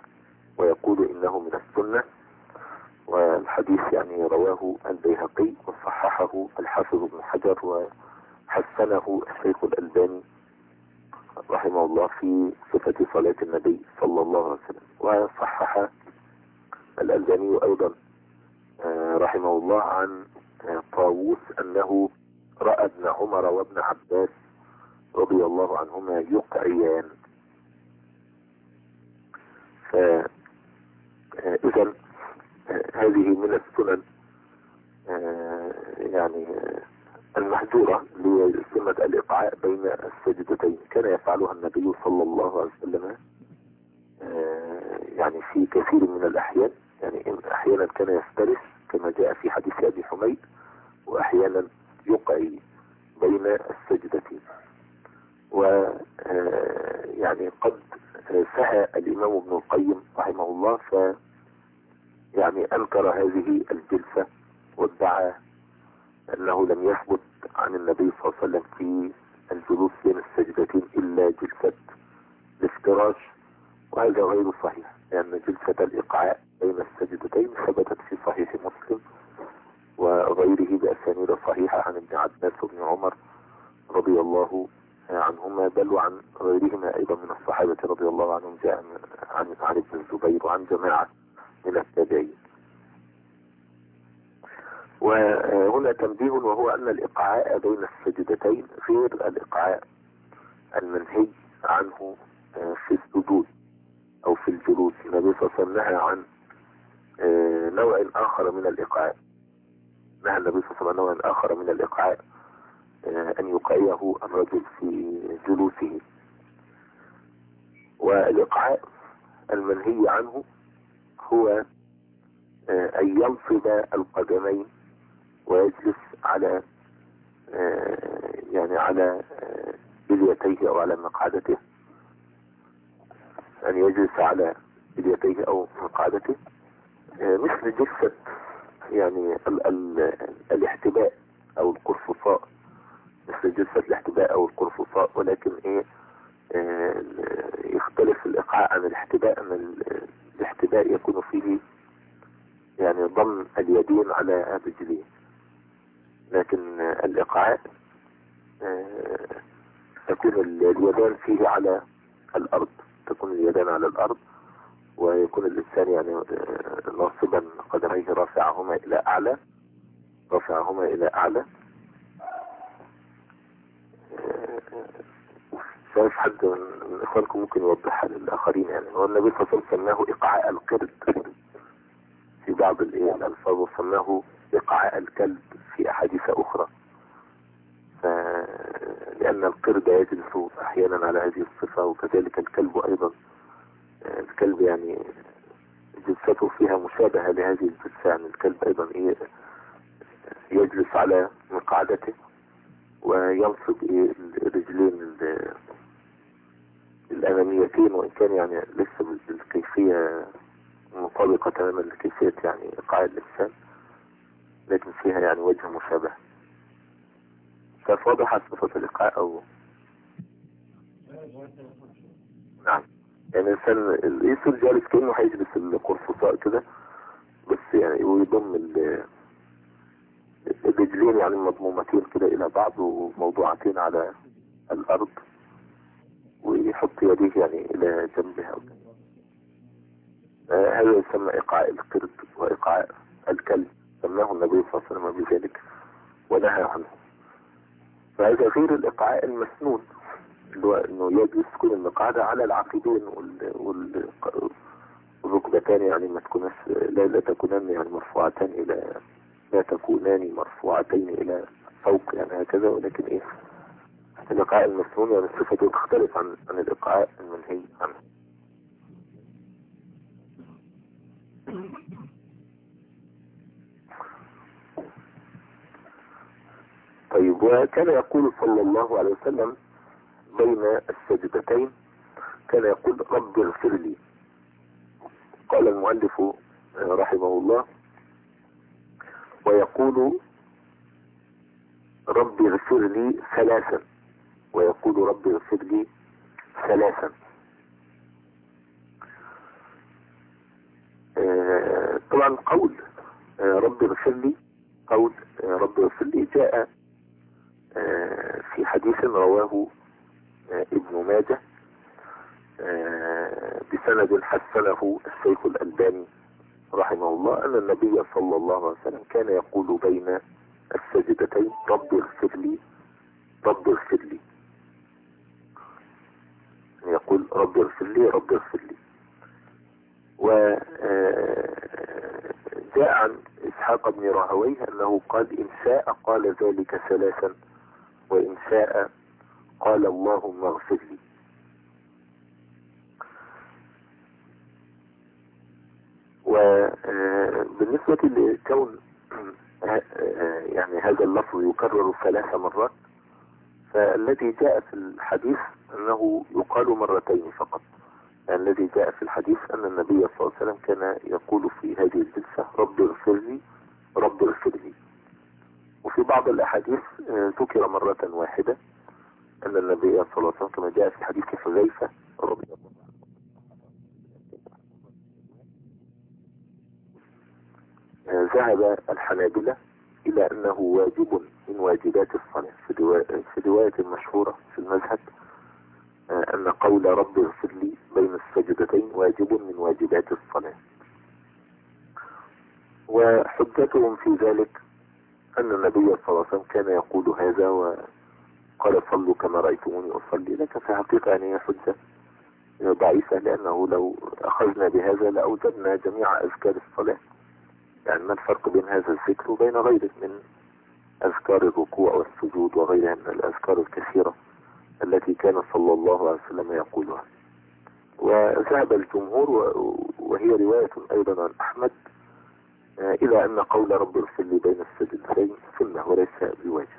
السنة. والحديث يعني رواه البيهقي وصححه الحافظ ابن حجر وحسنه الشيخ الألباني رحمه الله في صفة صلاة النبي صلى الله عليه وسلم. وصحح الألباني أيضا رحمه الله عن طاووس أنه رأى ابن عمر وابن عباس رضي الله عنهما يقعيان. فإذا هذه من السنن يعني المهجورة لسنة الإقعاء بين السجدتين. كان يفعلها النبي صلى الله عليه وسلم يعني في كثير من الأحيان. يعني أحيانا كان يفترس كما جاء في حديث أبي حميد، وأحيانا يقعي بين السجدتين. ويعني قد سهى الإمام ابن القيم رحمه الله يعني أنكر هذه الجلسة وادعى أنه لم يثبت عن النبي صلى الله عليه وسلم في الجلوس بين السجدتين إلا جلسة الافتراش، وهذا غير صحيح، لأن جلسة الإقعاء بين السجدتين ثبتت في صحيح مسلم وغيره بأسانيد صحيحة عن ابن عباس وابن عمر رضي الله عنهما، بل وعن غيرهما أيضا من الصحابة رضي الله عنهم، جاء عن ابن الزبير وعن جماعة من التابعين. وهنا تنبيه، وهو أن الإقعاء بين السجدتين غير الإقعاء المنهي عنه في السجود أو في الجلوس. النبي صلى الله عليه وسلم نهى عن نوع آخر من الإقعاء، نهى النبي صلى الله عليه وسلم عن نوع آخر من الإقعاء أن يقعيه الرجل في جلوسه. والإقعاء المنهي عنه هو أن ينصب القدمين ويجلس على يعني على بليتيه أو على مقعدته، أن يجلس على بليتيه أو مقعدته، مثل جلسة يعني الاحتباء أو القرفصاء، مثل جلسة الاحتباء أو القرفصاء. ولكن يختلف الإقعاء عن الاحتباء، أن الاحتباء يكون فيه يعني ضم اليدين على الرجلين، لكن الإقعاء تكون اليدان فيه على الأرض، تكون اليدان على الأرض، ويكون الإنسان يعني ناصبا قدميه رافعهما إلى أعلى، رافعهما إلى أعلى. شايف حد من إخوانكم ممكن يوضحها للآخرين؟ يعني هو النبي صلى الله عليه وسلم سماه إقعاء القرد في بعض الألفاظ، وسماه إقعاء الكلب في أحاديث أخرى، لأن القرد يجلس أحيانا على هذه الصفة، وكذلك الكلب أيضا. الكلب يعني جلسته فيها مشابهة لهذه الجلسة، يعني الكلب أيضا يجلس على مقعدته وينصب الرجلين الأماميتين، وإن كان يعني لسه بالكيفية مطابقة تماما لكيفية يعني إقعاء الإنسان، لكن فيها يعني وجه مشابه. فواضح صفة الإقعاء أو نعم، يعني الإنسان يصير جالس كأنه هيجلس القرفصاء كده، بس يعني ويضم الرجلين يعني مضمومتين كده إلى بعض وموضوعتين على الأرض، ويحط يديه يعني إلى جنبها. هذا يسمى إقعاء القرد وإقعاء الكلب، سماه النبي صلى الله عليه وسلم بذلك ونهى عنه. فهذا غير الإقعاء المسنون، اللي هو إنه يجلس تكون المقعدة على العقبين والركبتان، يعني ما تكونش لا تكونان يعني مرفوعتان إلى لا تكونان مرفوعتين إلى فوق يعني هكذا. ولكن الإقعاء المسنون يعني صفته تختلف عن الإقعاء المنهي عنه. طيب، وكان يقول صلى الله عليه وسلم بين السجدتين، كان يقول رب اغفر لي. قال المؤلف رحمه الله: ويقول رب اغفر لي ثلاثا، ويقول رب اغفر لي ثلاثا. طبعا قول رب اغفر لي، قول رب اغفر لي جاء في حديث رواه ابن ماجه بسند حسنه الشيخ الألباني رحمه الله، أن النبي صلى الله عليه وسلم كان يقول بين السجدتين رب اغفر لي، رب اغفر لي، يقول رب اغفر لي، رب اغفر لي. وجاء جاء عن إسحاق بن راهويه أنه قال إن شاء قال ذلك ثلاثا وإن شاء قال اللهم اغفر لي. وبالنسبة لكون يعني هذا اللفظ يكرر 3 مرات، فالذي جاء في الحديث أنه يقال مرتين فقط. يعني الذي جاء في الحديث أن النبي صلى الله عليه وسلم كان يقول في هذه الجلسة رب اغفر لي رب اغفر لي. وفي بعض الأحاديث ذكر مرة واحدة أن النبي صلى الله عليه وسلم كما جاء في حديث حذيفة رضي الله عنه. ذهب الحنابلة إلى أنه واجب من واجبات الصلاة في رواية مشهورة في المذهب أن قول رب اغفر لي بين السجدتين واجب من واجبات الصلاة. وحجتهم في ذلك أن النبي صلى الله عليه وسلم كان يقول هذا وقال صلوا كما رأيتموني أصلي، لكن في حقيقة أن هي حجة ضعيفة، لأنه لو أخذنا بهذا لأوجدنا جميع أذكار الصلاة. يعني ما الفرق بين هذا الذكر وبين غيره من أذكار الركوع والسجود وغيرها من الأذكار الكثيرة التي كان صلى الله عليه وسلم يقولها. وذهب الجمهور وهي رواية أيضا عن أحمد إلى أن قول رب اغفر لي بين السجدتين سنة وليس بواجب.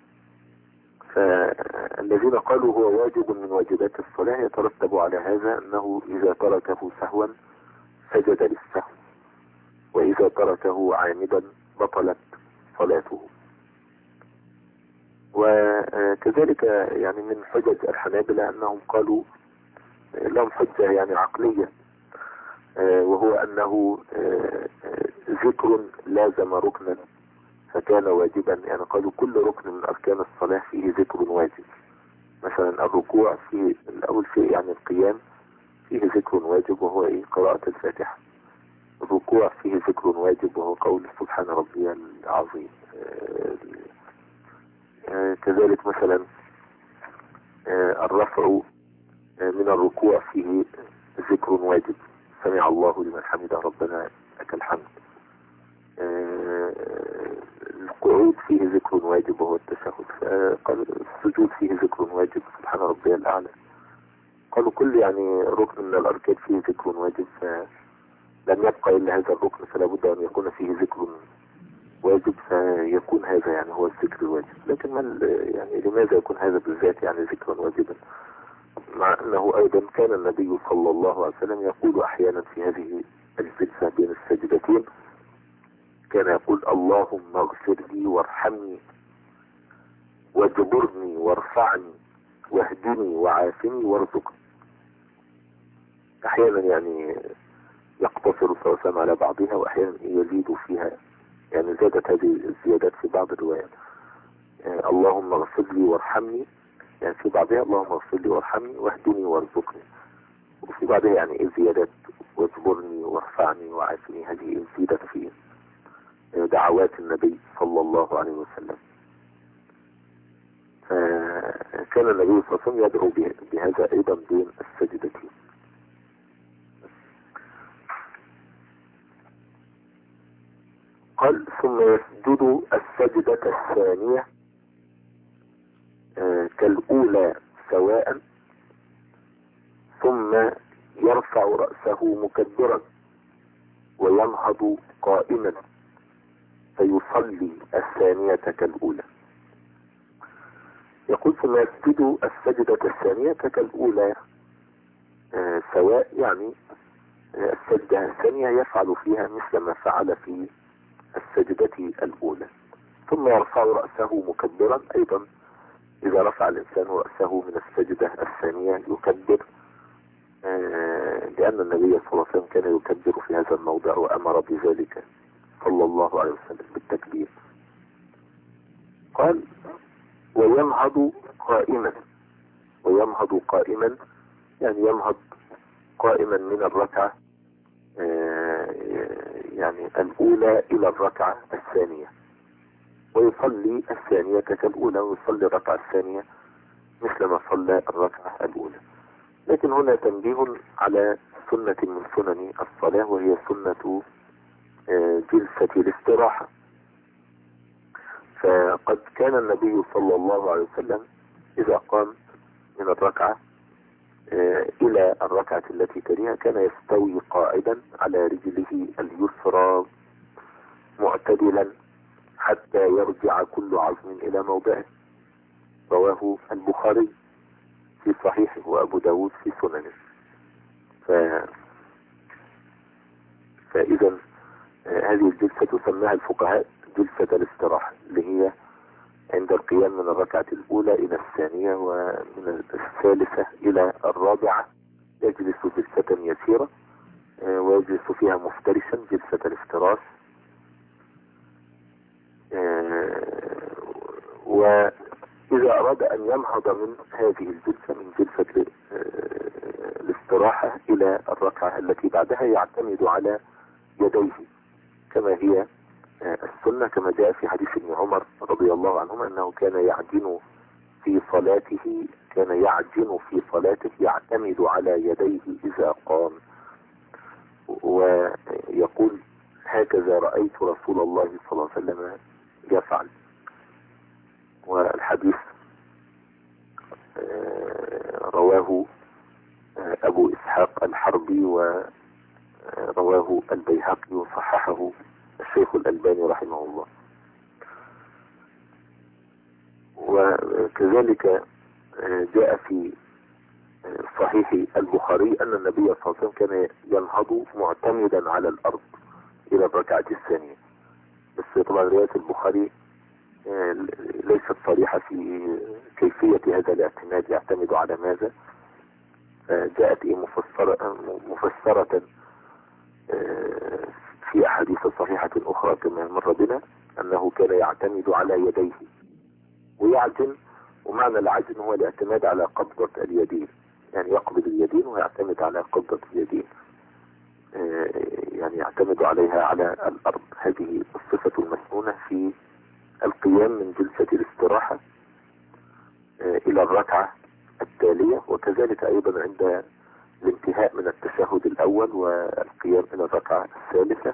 فالذين قالوا هو واجب من واجبات الصلاة يترتب على هذا أنه إذا تركه سهوا سجد للسهو، وإذا تركه عامدا بطلت صلاته. وكذلك يعني من حجج الحنابلة أنهم قالوا لهم حجة يعني عقلية، وهو أنه ذكر لازم ركنا فكان واجبا. يعني قالوا كل ركن من أركان الصلاة فيه ذكر واجب. مثلا الركوع فيه الأول شيء يعني القيام فيه ذكر واجب وهو قراءة الفاتحة. الركوع فيه ذكر واجب وهو قول سبحان ربي العظيم. كذلك مثلا الرفع من الركوع فيه ذكر واجب سمع الله لمن حمده ربنا لك الحمد. القعود فيه ذكر واجب وهو التشهد. السجود فيه ذكر واجب سبحان ربي الأعلى. قالوا كل يعني ركن من الأركان فيه ذكر واجب، فلم يبقى إلا هذا الركن فلا بد أن يكون فيه ذكر واجب، فيكون هذا يعني هو الذكر الواجب. لكن من يعني لماذا يكون هذا بالذات يعني ذكرا واجبا، مع أنه أيضا كان النبي صلى الله عليه وسلم يقول أحيانا في هذه الجلسة بين السجدتين كان يقول اللهم اغفر لي وارحمني واجبرني وارفعني واهدني وعافني وارزقني. أحيانا يعني يقتصر صلى الله عليه وسلم على بعضها وأحيانا يزيد فيها، يعني زادت هذه الزيادات في بعض الروايات. اللهم اغفر لي وارحمني، يعني في بعضها اللهم اغفر لي وارحمني واهدني وارزقني، وفي بعضها يعني الزيادات واجبرني وارفعني وعافني. هذه زيادت في دعوات النبي صلى الله عليه وسلم. فكان النبي صلى الله عليه وسلم يدعو بهذا أيضا بين السجدتين. قال ثم يسجد السجدة الثانية كالأولى سواء، ثم يرفع رأسه مكبرا وينهض قائما فيصلي الثانية كالأولى. يقول ثم يسجد السجدة الثانية كالأولى سواء، يعني السجدة الثانية يفعل فيها مثل ما فعل في السجدة الأولى. ثم يرفع رأسه مكبرا أيضا، إذا رفع الإنسان رأسه من السجدة الثانية يكبر، لأن النبي صلى الله عليه وسلم كان يكبر في هذا الموضع وأمر بذلك صلى الله عليه وسلم بالتكبير. قال وينهض قائما. وينهض قائما يعني ينهض قائما من الركعة يعني الأولى إلى الركعة الثانية، ويصلي الثانية كالأولى، ويصلي الركعة الثانية مثل ما صلى الركعة الأولى. لكن هنا تنبيه على سنة من سنن الصلاة، وهي سنة جلسة الاستراحة. فقد كان النبي صلى الله عليه وسلم إذا قام من الركعة إلى الركعة التي تليها كان يستوي قاعدا على رجله اليسرى معتدلا حتى يرجع كل عظم إلى موضعه. رواه البخاري في صحيحه وأبو داود في سننه. فإذا هذه الجلسة تسمىها الفقهاء جلسة الاستراحة، اللي هي عند القيام من الركعة الأولى إلى الثانية ومن الثالثة إلى الرابعة يجلس جلسة يسيرة ويجلس فيها مفترشا جلسة الافتراش. وإذا أراد أن ينهض من هذه الجلسة من جلسة الاستراحة إلى الركعة التي بعدها يعتمد على يديه كما هي السنة، كما جاء في حديث ابن عمر رضي الله عنهما أنه كان يعجن في صلاته يعتمد على يديه إذا قام، ويقول هكذا رأيت رسول الله صلى الله عليه وسلم يفعل. والحديث رواه أبو إسحاق الحربي ورواه البيهقي وصححه الشيخ الألباني رحمه الله. وكذلك جاء في صحيح البخاري أن النبي صلى الله عليه وسلم كان ينهض معتمدا على الأرض إلى الركعة الثانية. بس طبعا رواية البخاري ليست صريحة في كيفية هذا الاعتماد، يعتمد على ماذا. جاءت مفسرة في أحاديث صحيحة أخرى كما مر بنا أنه كان يعتمد على يديه ويعجن، ومعنى العجن هو الاعتماد على قبضة اليدين، يعني يقبض اليدين ويعتمد على قبضة اليدين، يعني يعتمد عليها على الأرض. هذه الصفة المسنونة في القيام من جلسة الاستراحة إلى الركعة التالية، وكذلك أيضا عند الانتهاء من التشهد الأول والقيام إلى الركعة الثالثة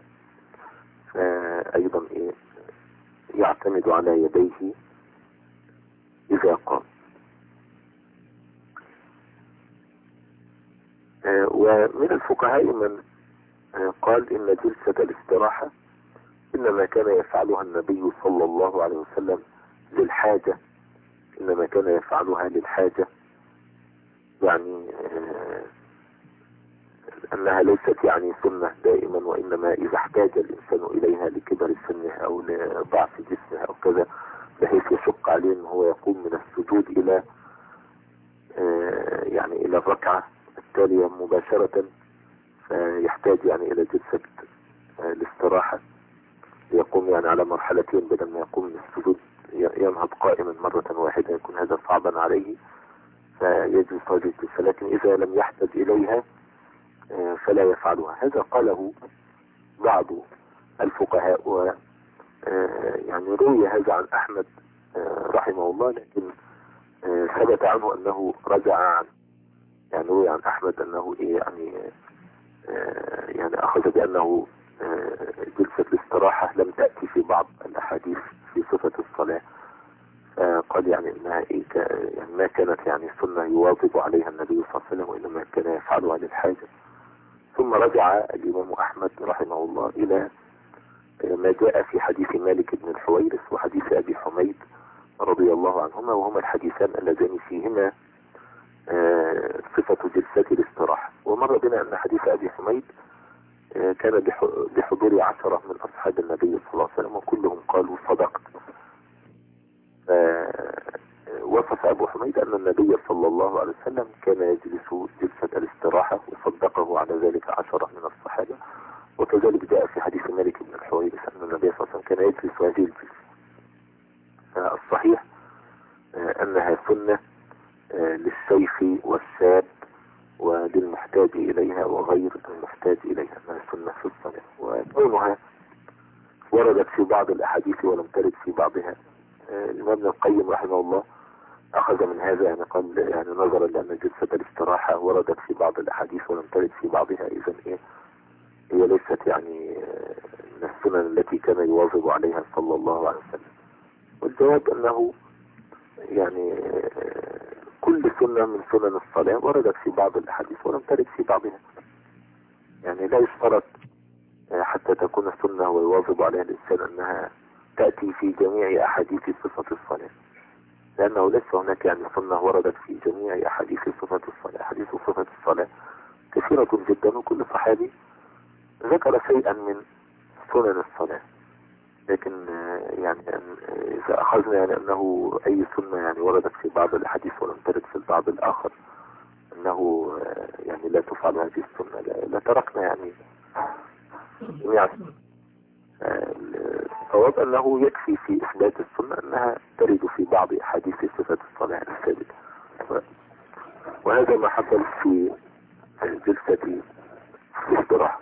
أيضا يعتمد على يديه إذا قام. ومن الفقهاء من قال إن جلسة الاستراحة إنما كان يفعلها النبي صلى الله عليه وسلم للحاجة، إنما كان يفعلها للحاجة، يعني أنها ليست يعني سنة دائما، وإنما إذا احتاج الإنسان إليها لكبر سنه أو لضعف جسمه أو كذا بحيث يشق عليه أنه هو يقوم من السجود إلى يعني إلى الركعة التالية مباشرة، فيحتاج يعني إلى جلسة الاستراحة يقوم يعني على مرحلتين بدل ما يقوم من السجود ينهض قائما مرة واحدة، يكون هذا صعبا عليه فيجلس هذه الجلسة. لكن إذا لم يحتاج إليها فلا يفعلها. هذا قاله بعض الفقهاء، و يعني روي هذا عن أحمد رحمه الله، لكن ثبت عنه أنه رجع عنه، يعني روي عن أحمد أنه يعني أخذ بأنه جلسة الاستراحة لم تأتي في بعض الأحاديث في صفة الصلاة، قال يعني إنها يعني ما كانت يعني سنة يواظب عليها النبي صلى الله عليه وسلم، وإنما كان يفعلها للحاجة. ثم رجع الإمام أحمد رحمه الله إلى ما جاء في حديث مالك بن الحويرث وحديث أبي حميد رضي الله عنهما، وهما الحديثان اللذان فيهما صفة جلسة الاستراحة. ومر بنا أن حديث أبي حميد كان بحضور 10 من أصحاب النبي صلى الله عليه وسلم وكلهم قالوا صدقت. وصف أبو حميد أن النبي صلى الله عليه وسلم كان يجلس جلسة الاستراحة وصدقه على ذلك 10 من الصحابة. وكذلك جاء في حديث مالك بن الحويرث أن النبي صلى الله عليه وسلم كان يجلس هذه الجلسة. الصحيح أنها سنة للشيخ والشاب وللمحتاج إليها وغير المحتاج إليها، أنها سنة في الصلاة، وكونها وردت في بعض الأحاديث ولم ترد في بعضها. الإمام ابن القيم رحمه الله أخذ من هذا، يعني قال يعني نظرا لأن جلسة الاستراحة وردت في بعض الأحاديث ولم ترد في بعضها، إذن هي ليست يعني من السنن التي كان يواظب عليها صلى الله عليه وسلم؟ والجواب أنه يعني كل سنة من سنن الصلاة وردت في بعض الأحاديث ولم ترد في بعضها. يعني لا يشترط حتى تكون سنة ويواظب عليها الإنسان أنها تأتي في جميع أحاديث صفة الصلاة، لأنه ليس هناك يعني سنة وردت في جميع أحاديث صفة الصلاة. أحاديث صفة الصلاة كثيرة جدا، وكل صحابي ذكر شيئا من سنن الصلاة. لكن يعني إذا أخذنا يعني أنه أي سنة يعني وردت في بعض الأحاديث ولم ترد في البعض الآخر أنه يعني لا تفعل هذه السنة، لا تركنا يعني جميع. الصواب أنه يكفي في إثبات السنة أنها ترد في بعض أحاديث صفة الصلاة الثابتة، وهذا ما حصل في جلسة الاستراحة.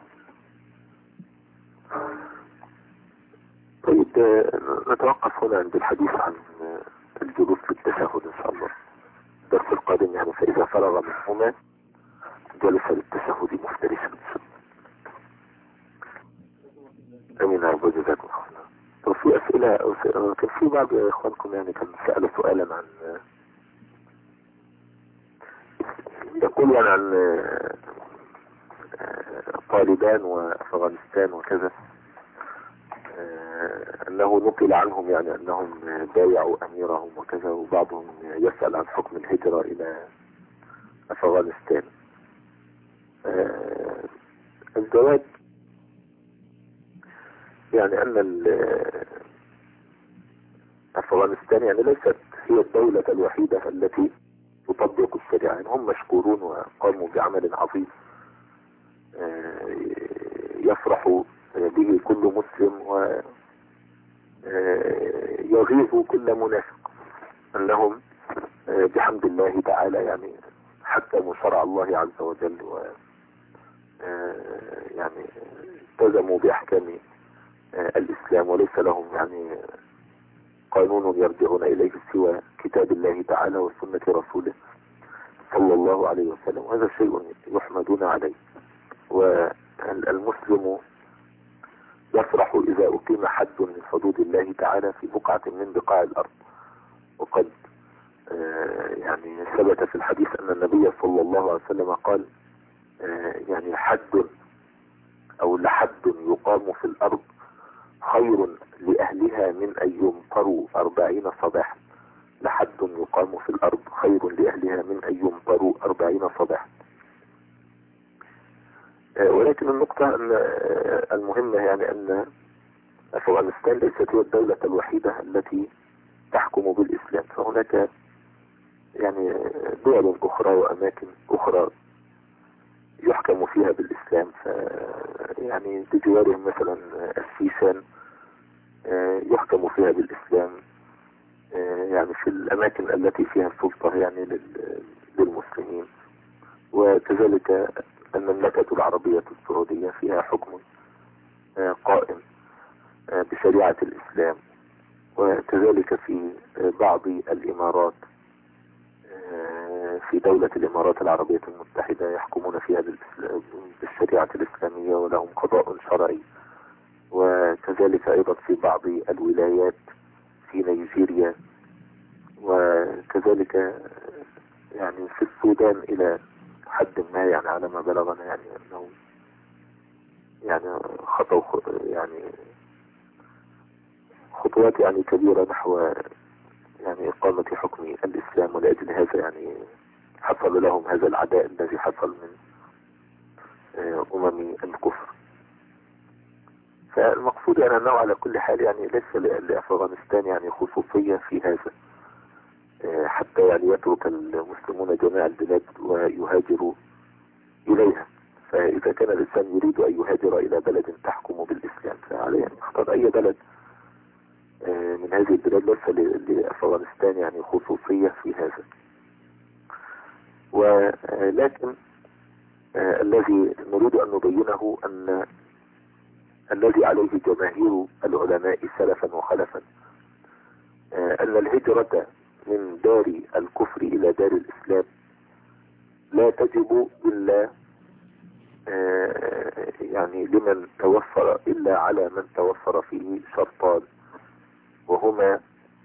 طيب نتوقف هنا عند الحديث عن الجلوس للتشهد إن شاء الله الدرس القادم، يعني فإذا فرغ منهما جلس للتشهد مفترشا. أمين يا رب، جزاكم الله. طب في أسئلة؟ كان في بعض إخوانكم يعني كان سأل سؤالا عن، يقول يعني عن طالبان وأفغانستان وكذا، أنه نقل عنهم يعني أنهم بايعوا أميرهم وكذا، وبعضهم يسأل عن حكم الهجرة إلى أفغانستان. الجواب يعني أن أفغانستان يعني ليست هي الدولة الوحيدة التي تطبق الشريعة، يعني هم مشكورون وقاموا بعمل عظيم يفرح به كل مسلم ويغيظ كل منافق أنهم بحمد الله تعالى يعني حكموا شرع الله عز وجل، و يعني التزموا بأحكام الإسلام، وليس لهم يعني قانون يرجعون إليه سوى كتاب الله تعالى وسنة رسوله صلى الله عليه وسلم، وهذا شيء يحمدون عليه. والمسلم يفرح إذا أقيم حد من حدود الله تعالى في بقعة من بقاع الأرض. وقد يعني ثبت في الحديث أن النبي صلى الله عليه وسلم قال يعني حد أو لحد يقام في الأرض خير لأهلها من أن يمطروا 40 صباحا. لحد يقام في الأرض خير لأهلها من أن يمطروا 40 صباحا. ولكن النقطة المهمة يعني أن أفغانستان ليست هي الدولة الوحيدة التي تحكم بالإسلام، فهناك يعني دول أخرى وأماكن أخرى يحكم فيها بالإسلام. يعني بجوارهم مثلا السيشان يحكم فيها بالإسلام، يعني في الأماكن التي فيها السلطة يعني للمسلمين. وكذلك المملكة العربية السعودية فيها حكم قائم بشريعة الإسلام. وكذلك في بعض الإمارات، في دولة الإمارات العربية المتحدة يحكمون فيها بالشريعة الإسلامية ولهم قضاء شرعي. وكذلك أيضا في بعض الولايات في نيجيريا، وكذلك يعني في السودان إلى حد ما يعني على ما بلغنا يعني أنه يعني خطوا يعني خطوات يعني كبيرة نحو يعني إقامة حكم الإسلام، ولأجل هذا يعني حصل لهم هذا العداء الذي حصل من أمم الكفر. فالمقصود يعني أنه على كل حال يعني ليس لأفغانستان يعني خصوصية في هذا، حتى يعني يترك المسلمون جميع البلاد ويهاجروا إليها. فإذا كان الإنسان يريد أن يهاجر إلى بلد تحكم بالإسلام فعليه أن يختار أي بلد من هذه البلاد، ليس لأفغانستان يعني خصوصية في هذا. ولكن الذي نريد أن نبينه أن الذي عليه جماهير العلماء سلفا وخلفا أن الهجرة من دار الكفر إلى دار الإسلام لا تجب إلا يعني لمن توفر إلا على من توفر فيه شرطان، وهما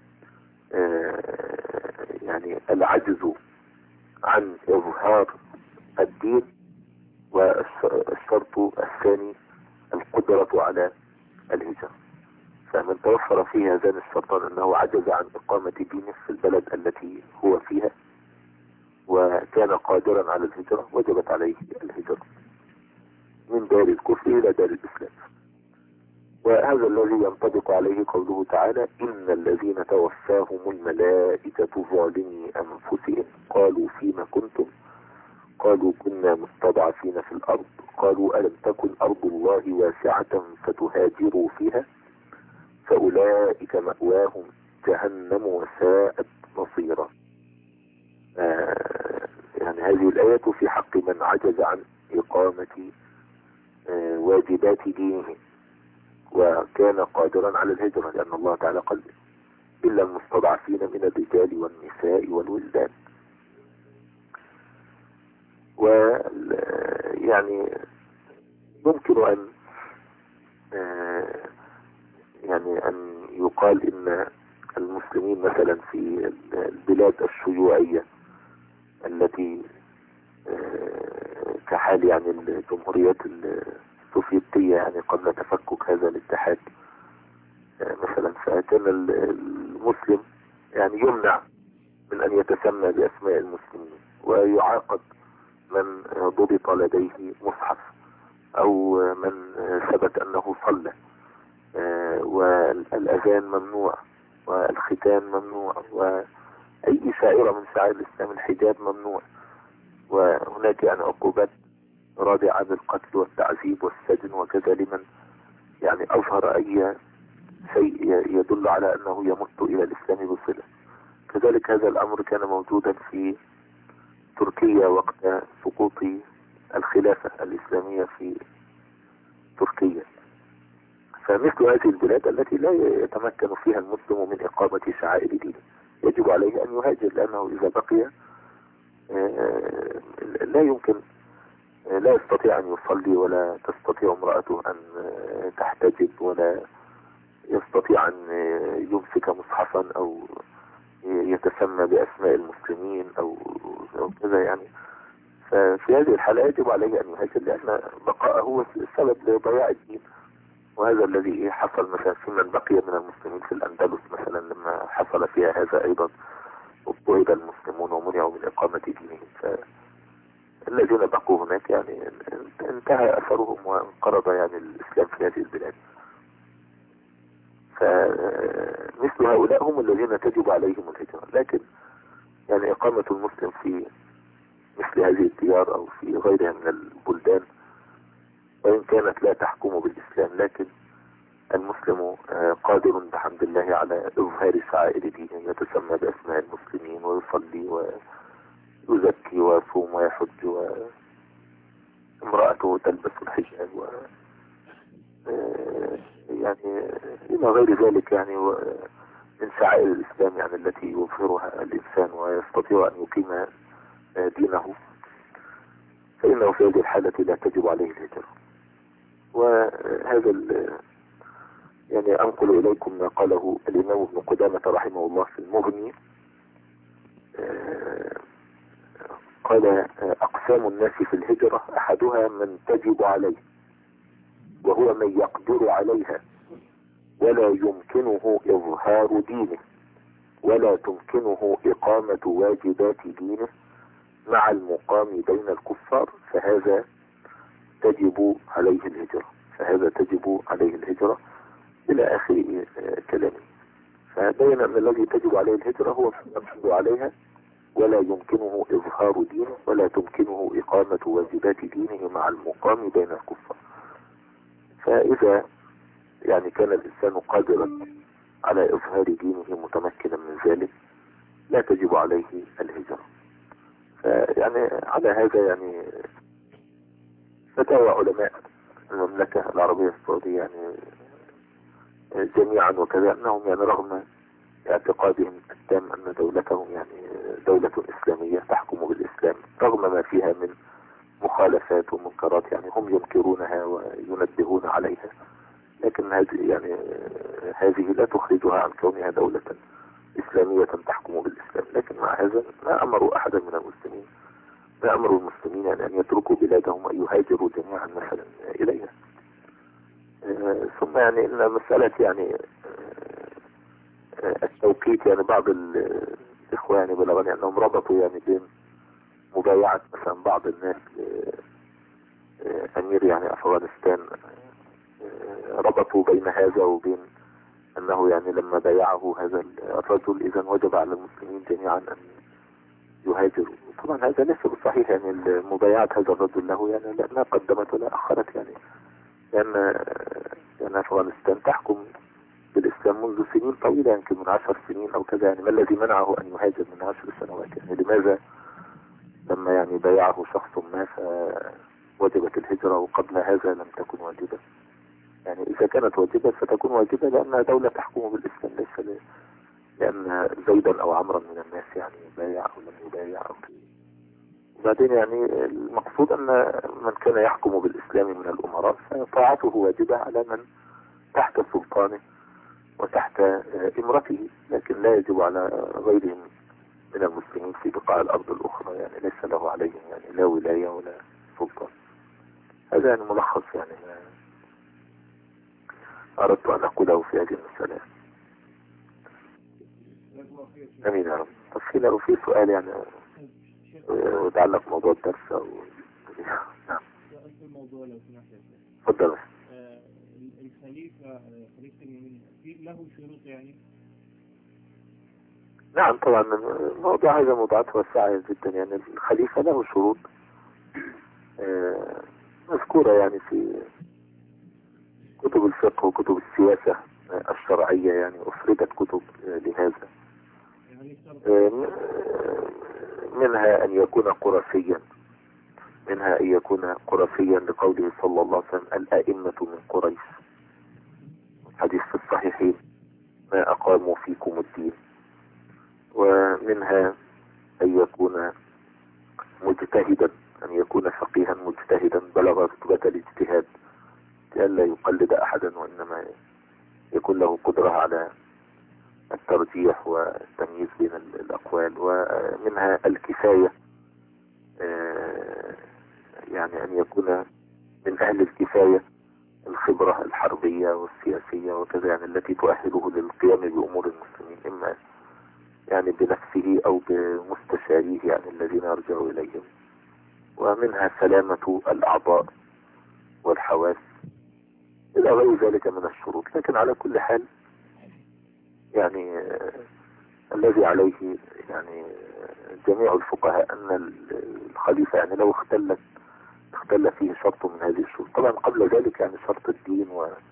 يعني العجز عن إظهار الدين، والشرط الثاني القدرة على الهجرة. فمن توفر فيه هذان الشرطان أنه عجز عن إقامة دينه في البلد التي هو فيها وكان قادرا على الهجرة، وجبت عليه الهجرة من دار الكفر إلى دار الإسلام. وهذا الذي ينطبق عليه قوله تعالى: إن الذين توفاهم الملائكة ظالمي أنفسهم قالوا فيما كنتم، قالوا كنا مستضعفين في الأرض، قالوا ألم تكن أرض الله واسعة فتهاجروا فيها، فأولئك مأواهم جهنم وساءت مصيرا. يعني هذه الآية في حق من عجز عن إقامة واجبات دينه وكان قادرا على الهجرة، لأن الله تعالى قال: إلا المستضعفين من الرجال والنساء والولدان. ويعني يمكن أن يعني أن يقال إن المسلمين مثلا في البلاد الشيوعية التي كحال يعني الجمهوريات السوفيتية يعني قبل تفكك هذا الاتحاد، مثلا فكان المسلم يعني يمنع من أن يتسمى بأسماء المسلمين، ويعاقب من ضبط لديه مصحف أو من ثبت أنه صلى، والأذان ممنوع والختان ممنوع وأي شعيرة من شعائر الإسلام، الحجاب ممنوع. وهناك يعني عقوبات رادعة بالقتل والتعذيب والسجن وكذا لمن يعني أظهر أي شيء يدل على أنه يمت إلى الإسلام بصلة. كذلك هذا الأمر كان موجودا في تركيا وقت سقوط الخلافة الإسلامية في تركيا. فمثل هذه البلاد التي لا يتمكن فيها المسلم من إقامة شعائر دينه يجب عليه أن يهاجر، لأنه إذا بقي لا يمكن، لا يستطيع أن يصلي، ولا تستطيع امرأته أن تحتجب، ولا يستطيع أن يمسك مصحفا أو يتسمى بأسماء المسلمين أو كذا يعني. ففي هذه الحالة يجب عليه أن يهاجر، لأن بقاءه هو السبب لضياع الدين. وهذا الذي حصل مثلا في من بقي من المسلمين في الأندلس مثلا، لما حصل فيها هذا أيضا اضطهد المسلمون ومنعوا من إقامة دينهم، فالذين بقوا هناك يعني انتهى أثرهم وانقرض يعني الإسلام في هذه البلاد. فمثل هؤلاء هم الذين تجب عليهم الهجرة. لكن يعني إقامة المسلم في مثل هذه الديار أو في غيرها من البلدان، وإن كانت لا تحكم بالإسلام، لكن المسلم قادر بحمد الله على إظهار شعائر دينه، يتسمى بأسماء المسلمين ويصلي ويزكي ويصوم ويحج، وامرأته تلبس الحجاب يعني إلى غير ذلك يعني من شعائر الإسلام يعني التي يظهرها الإنسان ويستطيع أن يقيم دينه، فإنه في هذه الحالة لا تجب عليه الهجرة. وهذا يعني أنقل إليكم ما قاله الإمام ابن قدامة رحمه الله في المغني. قال: أقسام الناس في الهجرة أحدها من تجب عليه وهو من يقدر عليها ولا يمكنه إظهار دينه ولا تمكنه إقامة واجبات دينه مع المقام بين الكفار، فهذا تجب عليه الهجرة إلى آخر كلامه. فبين أن الذي تجب عليه الهجرة هو من يقدر عليها ولا يمكنه إظهار دينه ولا تمكنه إقامة واجبات دينه مع المقام بين الكفار. فإذا يعني كان الإنسان قادرا على إظهار دينه متمكنا من ذلك لا تجب عليه الهجرة. فيعني على هذا يعني فتاوى علماء المملكة العربية السعودية يعني جميعا وكذا أنهم يعني رغم اعتقادهم التام أن دولتهم يعني دولة إسلامية تحكم بالإسلام، رغم ما فيها من مخالفات ومنكرات يعني هم ينكرونها وينبهون عليها، لكن هذه يعني هذه لا تخرجها عن كونها دولة إسلامية تحكم بالإسلام. لكن مع هذا ما أمروا أحدا من المسلمين، ما أمروا المسلمين يعني أن يتركوا بلادهم وأن يهاجروا جميعا مثلا إليها. ثم يعني إن مسألة يعني التوقيت، يعني بعض الإخوة يعني بلغني أنهم ربطوا يعني بين مبايعة مثلا بعض الناس أمير يعني أفغانستان، ربطوا بين هذا وبين أنه يعني لما بايعه هذا الرجل إذا وجب على المسلمين جميعا أن يهاجروا. طبعا هذا ليس بالصحيح، يعني مبايعة هذا الرجل له يعني لا قدمت ولا أخرت، يعني لأن أفغانستان تحكم بالإسلام منذ سنين طويلة، يمكن من 10 سنين أو كذا. يعني ما الذي منعه أن يهاجر من 10 سنوات؟ يعني لماذا لما يعني بايعه شخص ما فوجبت الهجرة وقبل هذا لم تكن واجبة؟ يعني إذا كانت واجبة فتكون واجبة لأنها دولة تحكم بالإسلام، ليس لأن زيدا أو عمرا من الناس يعني يبايع أو لم يبايع أو كذا. وبعدين يعني المقصود أن من كان يحكم بالإسلام من الأمراء فطاعته واجبة على من تحت سلطانه وتحت إمرته، لكن لا يجب على غيرهم من المسلمين في بقاع الأرض الأخرى، يعني ليس له عليهم يعني لا ولاية ولا سلطان. هذا يعني ملخص يعني أردت أن أقوله في هذه المسألة. أمين يا رب. طب لو في سؤال يعني يتعلق موضوع الدرس أو نعم الموضوع لو سمحت. تفضل. خليفة المؤمنين له شروط يعني؟ نعم طبعا الموضوع هذا موضوعات واسعة جدا. يعني الخليفة له شروط مذكورة يعني في كتب الفقه وكتب السياسة الشرعية، يعني أفردت كتب لهذا. منها أن يكون قرشيا، منها أن يكون قرشيا لقوله صلى الله عليه وسلم الأئمة من قريش، حديث في الصحيحين ما أقاموا فيكم الدين. ومنها أن يكون مجتهدا، أن يكون فقيها مجتهدا بلغ رتبة الاجتهاد لئلا يقلد أحدا، وإنما يكون له قدرة على الترجيح والتمييز بين الأقوال. ومنها الكفاية، يعني أن يكون من أهل الكفاية الخبرة الحربية والسياسية وكذا، يعني التي تؤهله للقيام بأمور المسلمين، إما يعني بنفسه أو بمستشاريه يعني الذين يرجع إليهم. ومنها سلامة الأعضاء والحواس إلى غير ذلك من الشروط. لكن على كل حال يعني الذي عليه يعني جميع الفقهاء أن الخليفة يعني لو اختل فيه شرط من هذه الشروط، طبعا قبل ذلك يعني شرط الدين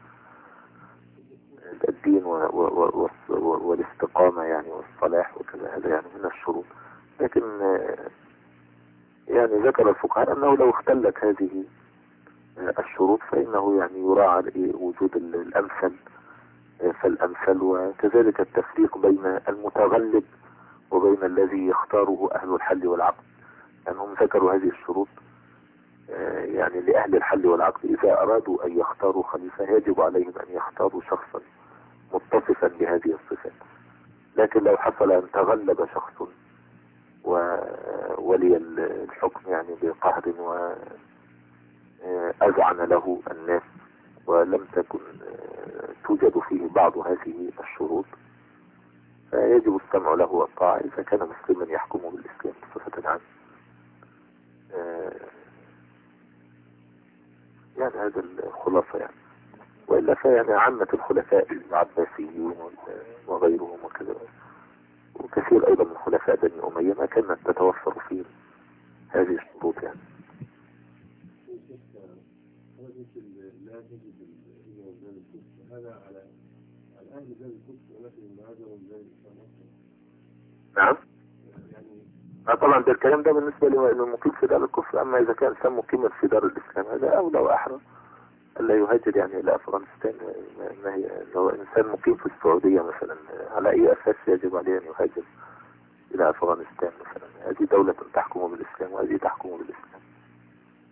والاستقامة يعني والصلاح وكذا، هذا يعني من الشروط. لكن يعني ذكر الفقهاء أنه لو اختلت هذه الشروط فإنه يعني يراعى وجود الأمثل فالأمثل، وكذلك التفريق بين المتغلب وبين الذي يختاره أهل الحل والعقد. يعني هم ذكروا هذه الشروط يعني لأهل الحل والعقد إذا أرادوا أن يختاروا خليفة يجب عليهم أن يختاروا شخصا متصفا بهذه الصفات. لكن لو حصل أن تغلب شخص وولي الحكم يعني بقهر وأذعن له الناس ولم تكن توجد فيه بعض هذه الشروط فيجب السمع له والطاعة إذا كان مسلما يحكم بالإسلام بصفة عامة. يعني هذا الخلاصة يعني. وإلا فيعني عامة الخلفاء العباسيين وغيرهم وكذا، وكثير أيضا من خلفاء بني أمية ما كانت تتوفر فيه هذه الشروط يعني. نعم. طبعا ده الكلام ده بالنسبة للمقيم في دار الكفر. أما إذا كان سموا مقيما في دار الإسلام هذا أولى وأحرى ألا يهاجر يعني إلى أفغانستان. ما هي لو إنسان مقيم في السعودية مثلا على أي أساس يجب عليه أن يهاجر إلى أفغانستان مثلا؟ هذه دولة تحكم بالإسلام وهذه تحكم بالإسلام.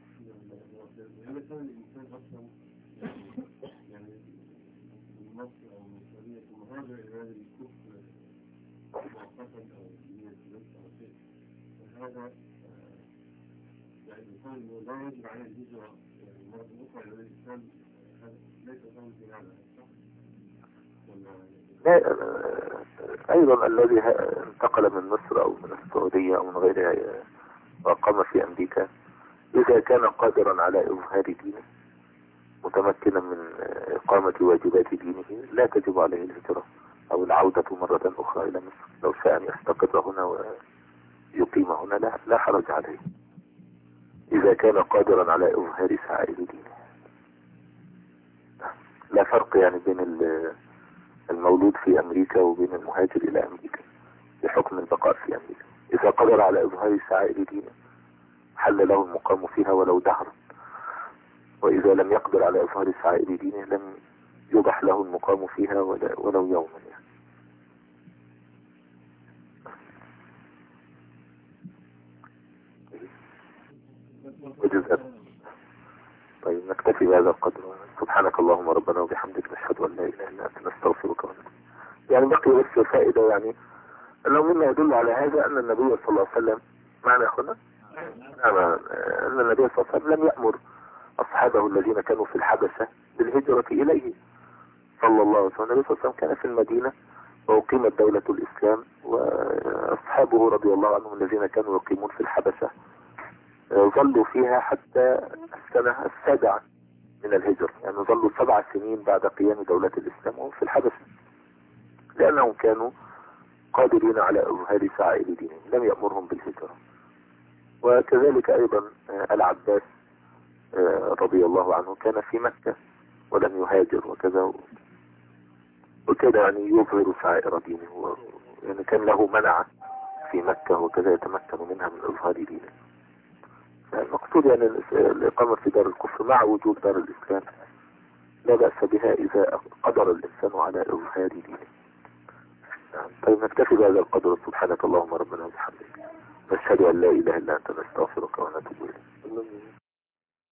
كان الإنسان أصلا يعني المصر أو المصرية المهاجر إلى هذا الكفر مؤقتا أو بنية نفسه أو شيء، فهذا يعني الإنسان لا يجب عليه الهجرة يعني مرة أخرى إلى الإسلام، هذا ليس قول في هذا صح؟ أيضا الذي انتقل من مصر أو من السعودية أو من غيرها وقام في أمريكا، إذا كان قادرا على إظهار دينه متمكنا من إقامة واجبات دينه لا تجب عليه الهجرة أو العودة مرة أخرى إلى مصر. لو شاء أن يستقر هنا ويقيم هنا لا حرج عليه إذا كان قادرا على إظهار شعائر دينه. لا فرق يعني بين المولود في أمريكا وبين المهاجر إلى أمريكا بحكم البقاء في أمريكا. إذا قدر على إظهار شعائر دينه حل له المقام فيها ولو دهرا، وإذا لم يقدر على إظهار شعائر دينه لم يبح له المقام فيها ولو يوما يعني. وجزء. طيب نكتفي بهذا القدر. سبحانك اللهم ربنا وبحمدك، نشهد أن لا إله إلا أنت، نستغفرك ونتوب. يعني بقي بس فائدة، يعني لو مما يدل على هذا أن النبي صلى الله عليه وسلم معنا أخونا أن النبي صلى الله عليه وسلم لم يأمر أصحابه الذين كانوا في الحبشة بالهجرة إليه صلى الله عليه وسلم. النبي صلى الله عليه وسلم كان في المدينة وأقيمت دولة الإسلام، وأصحابه رضي الله عنهم الذين كانوا يقيمون في الحبشة ظلوا فيها حتى السنة 7 من الهجرة، يعني ظلوا 7 سنين بعد قيام دولة الإسلام وهم في الحبشة، لأنهم كانوا قادرين على إظهار شعائر دينهم، لم يأمرهم بالهجرة. وكذلك أيضا العباس رضي الله عنه كان في مكة ولم يهاجر وكذا يعني يظهر شعائر دينه، يعني كان له منع في مكة وكذا يتمكن منها من إظهار دينه. المقصود يعني الإقامة في دار الكفر مع وجود دار الإسلام لا بأس بها إذا قدر الإنسان على إظهار دينه. طيب نكتفي بهذا القدر. سبحانك اللهم ربنا وبحمدك، نشهد أن لا إله إلا أنت، نستغفرك ونتوب.